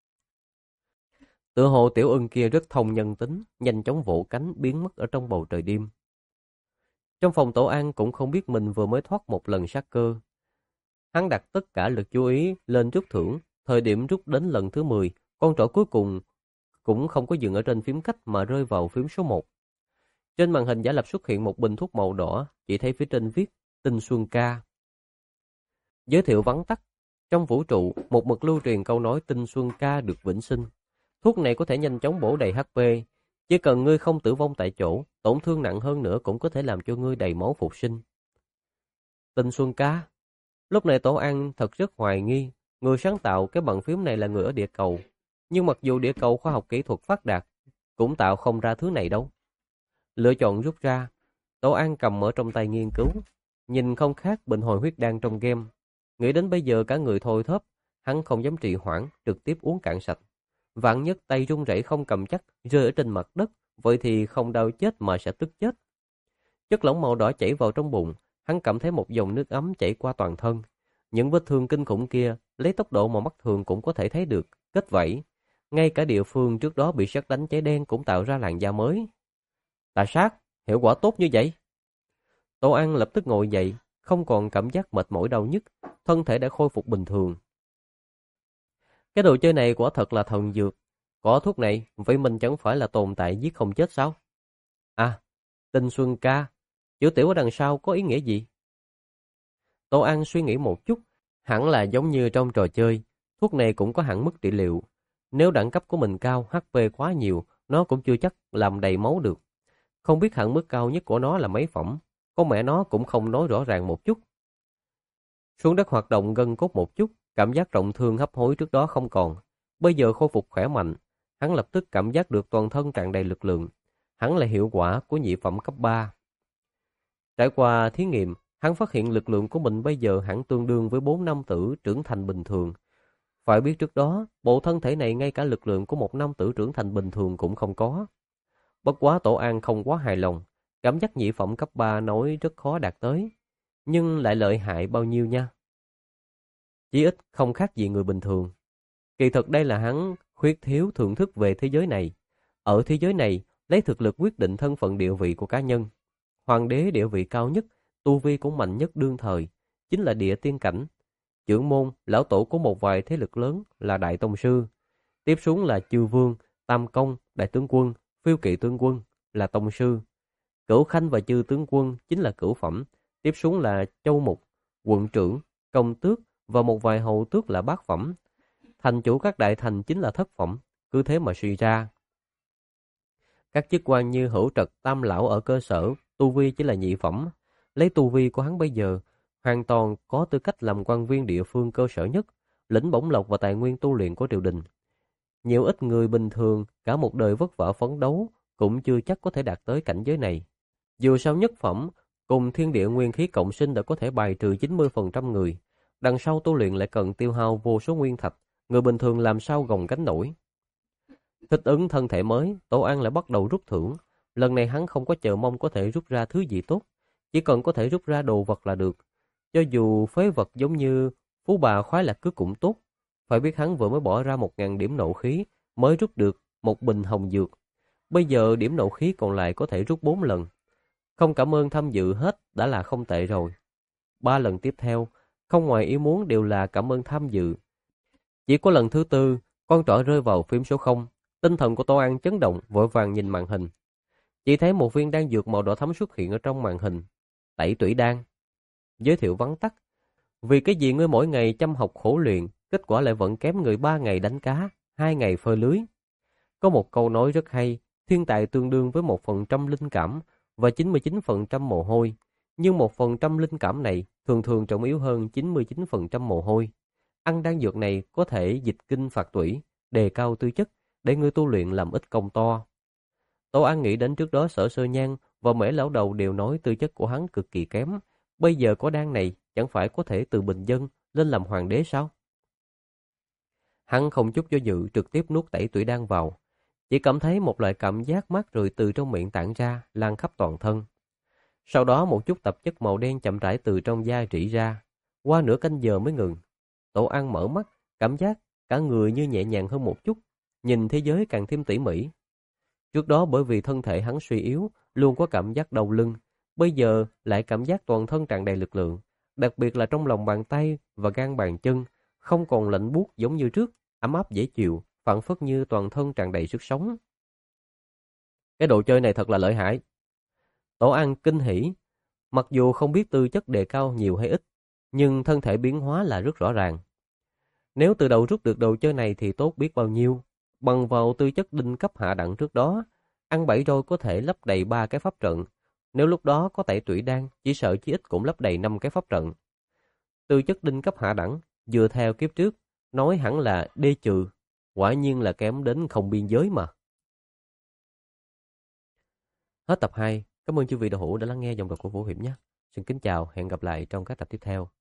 Tựa hồ tiểu ưng kia rất thông nhân tính, nhanh chóng vỗ cánh biến mất ở trong bầu trời đêm. Trong phòng Tổ An cũng không biết mình vừa mới thoát một lần sát cơ. Hắn đặt tất cả lực chú ý lên rút thưởng, thời điểm rút đến lần thứ mười, con trỏ cuối cùng cũng không có dừng ở trên phím cách mà rơi vào phím số một. Trên màn hình giả lập xuất hiện một bình thuốc màu đỏ, chỉ thấy phía trên viết Tinh Xuân Ca. Giới thiệu vắn tắt, trong vũ trụ, một mực lưu truyền câu nói Tinh Xuân Ca được vĩnh sinh. Thuốc này có thể nhanh chóng bổ đầy hát pê, chỉ cần ngươi không tử vong tại chỗ, tổn thương nặng hơn nữa cũng có thể làm cho ngươi đầy máu phục sinh. Tinh Xuân Ca. Lúc này Tổ An thật rất hoài nghi, người sáng tạo cái bàn phím này là người ở địa cầu. Nhưng mặc dù địa cầu khoa học kỹ thuật phát đạt, cũng tạo không ra thứ này đâu. Lựa chọn rút ra, Tổ An cầm ở trong tay nghiên cứu, nhìn không khác bình hồi huyết đan trong game. Nghĩ đến bây giờ cả người thôi thóp, hắn không dám trì hoãn, trực tiếp uống cạn sạch. Vạn nhất tay run rẩy không cầm chắc, rơi ở trên mặt đất, vậy thì không đau chết mà sẽ tức chết. Chất lỏng màu đỏ chảy vào trong bụng, hắn cảm thấy một dòng nước ấm chảy qua toàn thân. Những vết thương kinh khủng kia, lấy tốc độ mà mắt thường cũng có thể thấy được, kết vảy. Ngay cả địa phương trước đó bị sét đánh cháy đen cũng tạo ra làn da mới. Tà sát, hiệu quả tốt như vậy. Tổ An lập tức ngồi dậy, không còn cảm giác mệt mỏi đau nhức, thân thể đã khôi phục bình thường. Cái đồ chơi này quả thật là thần dược. Có thuốc này, vậy mình chẳng phải là tồn tại giết không chết sao? À, Tinh Xuân Ca, chữ tiểu ở đằng sau có ý nghĩa gì? Tổ An suy nghĩ một chút, hẳn là giống như trong trò chơi, thuốc này cũng có hạn mức trị liệu. Nếu đẳng cấp của mình cao, hát pê quá nhiều, nó cũng chưa chắc làm đầy máu được. Không biết hạn mức cao nhất của nó là mấy phẩm, con mẹ nó cũng không nói rõ ràng một chút. Xuống đất hoạt động gân cốt một chút, cảm giác trọng thương hấp hối trước đó không còn. Bây giờ khôi phục khỏe mạnh, hắn lập tức cảm giác được toàn thân tràn đầy lực lượng. Hắn là hiệu quả của nhị phẩm cấp ba. Trải qua thí nghiệm, hắn phát hiện lực lượng của mình bây giờ hẳn tương đương với bốn nam tử trưởng thành bình thường. Phải biết trước đó, bộ thân thể này ngay cả lực lượng của một nam tử trưởng thành bình thường cũng không có. Bất quá Tổ An không quá hài lòng, cảm giác nhị phẩm cấp ba nói rất khó đạt tới, nhưng lại lợi hại bao nhiêu nha. Chỉ ít không khác gì người bình thường. Kỳ thực đây là hắn khuyết thiếu thưởng thức về thế giới này. Ở thế giới này, lấy thực lực quyết định thân phận địa vị của cá nhân. Hoàng đế địa vị cao nhất, tu vi cũng mạnh nhất đương thời, chính là địa tiên cảnh. Trưởng môn, lão tổ của một vài thế lực lớn là đại tông sư. Tiếp xuống là chư vương, tam công, đại tướng quân, phiêu kỵ tướng quân là tông sư. Cửu khanh và chư tướng quân chính là cửu phẩm. Tiếp xuống là châu mục, quận trưởng, công tước và một vài hậu tước là bát phẩm. Thành chủ các đại thành chính là thất phẩm, cứ thế mà suy ra. Các chức quan như hữu trật, tam lão ở cơ sở, tu vi chỉ là nhị phẩm. Lấy tu vi của hắn bây giờ, hoàn toàn có tư cách làm quan viên địa phương cơ sở nhất, lĩnh bổng lộc và tài nguyên tu luyện của triều đình. Nhiều ít người bình thường, cả một đời vất vả phấn đấu, cũng chưa chắc có thể đạt tới cảnh giới này. Dù sao nhất phẩm cùng thiên địa nguyên khí cộng sinh đã có thể bài trừ chín mươi phần trăm người. Đằng sau tu luyện lại cần tiêu hao vô số nguyên thạch, người bình thường làm sao gồng gánh nổi. Thích ứng thân thể mới, Tổ An lại bắt đầu rút thưởng. Lần này hắn không có chờ mong có thể rút ra thứ gì tốt, chỉ cần có thể rút ra đồ vật là được. Cho dù phế vật giống như phú bà khoái lạc cước cũng tốt. Phải biết hắn vừa mới bỏ ra một ngàn điểm nộ khí mới rút được một bình hồng dược. Bây giờ điểm nộ khí còn lại có thể rút bốn lần. Không cảm ơn tham dự hết đã là không tệ rồi. Ba lần tiếp theo, không ngoài ý muốn đều là cảm ơn tham dự. Chỉ có lần thứ tư, con trỏ rơi vào phím số không. Tinh thần của Tô An chấn động, vội vàng nhìn màn hình. Chỉ thấy một viên đan dược màu đỏ thắm xuất hiện ở trong màn hình. Tẩy tủy đan. Giới thiệu vắn tắt. Vì cái gì ngươi mỗi ngày chăm học khổ luyện, kết quả lại vẫn kém người ba ngày đánh cá, hai ngày phơi lưới. Có một câu nói rất hay, thiên tài tương đương với một phần trăm linh cảm và chín mươi chín phần trăm mồ hôi. Nhưng một phần trăm linh cảm này thường thường trọng yếu hơn chín mươi chín phần trăm mồ hôi. Ăn đan dược này có thể dịch kinh phạt tủy, đề cao tư chất, để ngươi tu luyện làm ít công to. Tô An nghĩ đến trước đó Sở Sơ Nhan và Mễ Lão Đầu đều nói tư chất của hắn cực kỳ kém. Bây giờ có đan này chẳng phải có thể từ bình dân lên làm hoàng đế sao? Hắn không chút do dự trực tiếp nuốt tẩy tủy đan vào. Chỉ cảm thấy một loại cảm giác mát rượi từ trong miệng tản ra, lan khắp toàn thân. Sau đó một chút tạp chất màu đen chậm rãi từ trong da rỉ ra. Qua nửa canh giờ mới ngừng. Tổ An mở mắt, cảm giác cả người như nhẹ nhàng hơn một chút, nhìn thế giới càng thêm tỉ mỉ. Trước đó bởi vì thân thể hắn suy yếu, luôn có cảm giác đau lưng, bây giờ lại cảm giác toàn thân tràn đầy lực lượng, đặc biệt là trong lòng bàn tay và gan bàn chân, không còn lạnh buốt giống như trước, ấm áp dễ chịu, phảng phất như toàn thân tràn đầy sức sống. Cái đồ chơi này thật là lợi hại. Tổ An kinh hỉ, mặc dù không biết tư chất đề cao nhiều hay ít, nhưng thân thể biến hóa là rất rõ ràng. Nếu từ đầu rút được đồ chơi này thì tốt biết bao nhiêu. Bằng vào tư chất đinh cấp hạ đẳng trước đó, ăn bảy rồi có thể lấp đầy ba cái pháp trận. Nếu lúc đó có tẩy tủy đan, chỉ sợ chí ít cũng lấp đầy năm cái pháp trận. Tư chất đinh cấp hạ đẳng, dựa theo kiếp trước, nói hẳn là đê trừ, quả nhiên là kém đến không biên giới mà. Hết tập hai. Cảm ơn chư vị đạo hữu đã lắng nghe dòng đọc của Vũ Hiệp nhé. Xin kính chào, hẹn gặp lại trong các tập tiếp theo.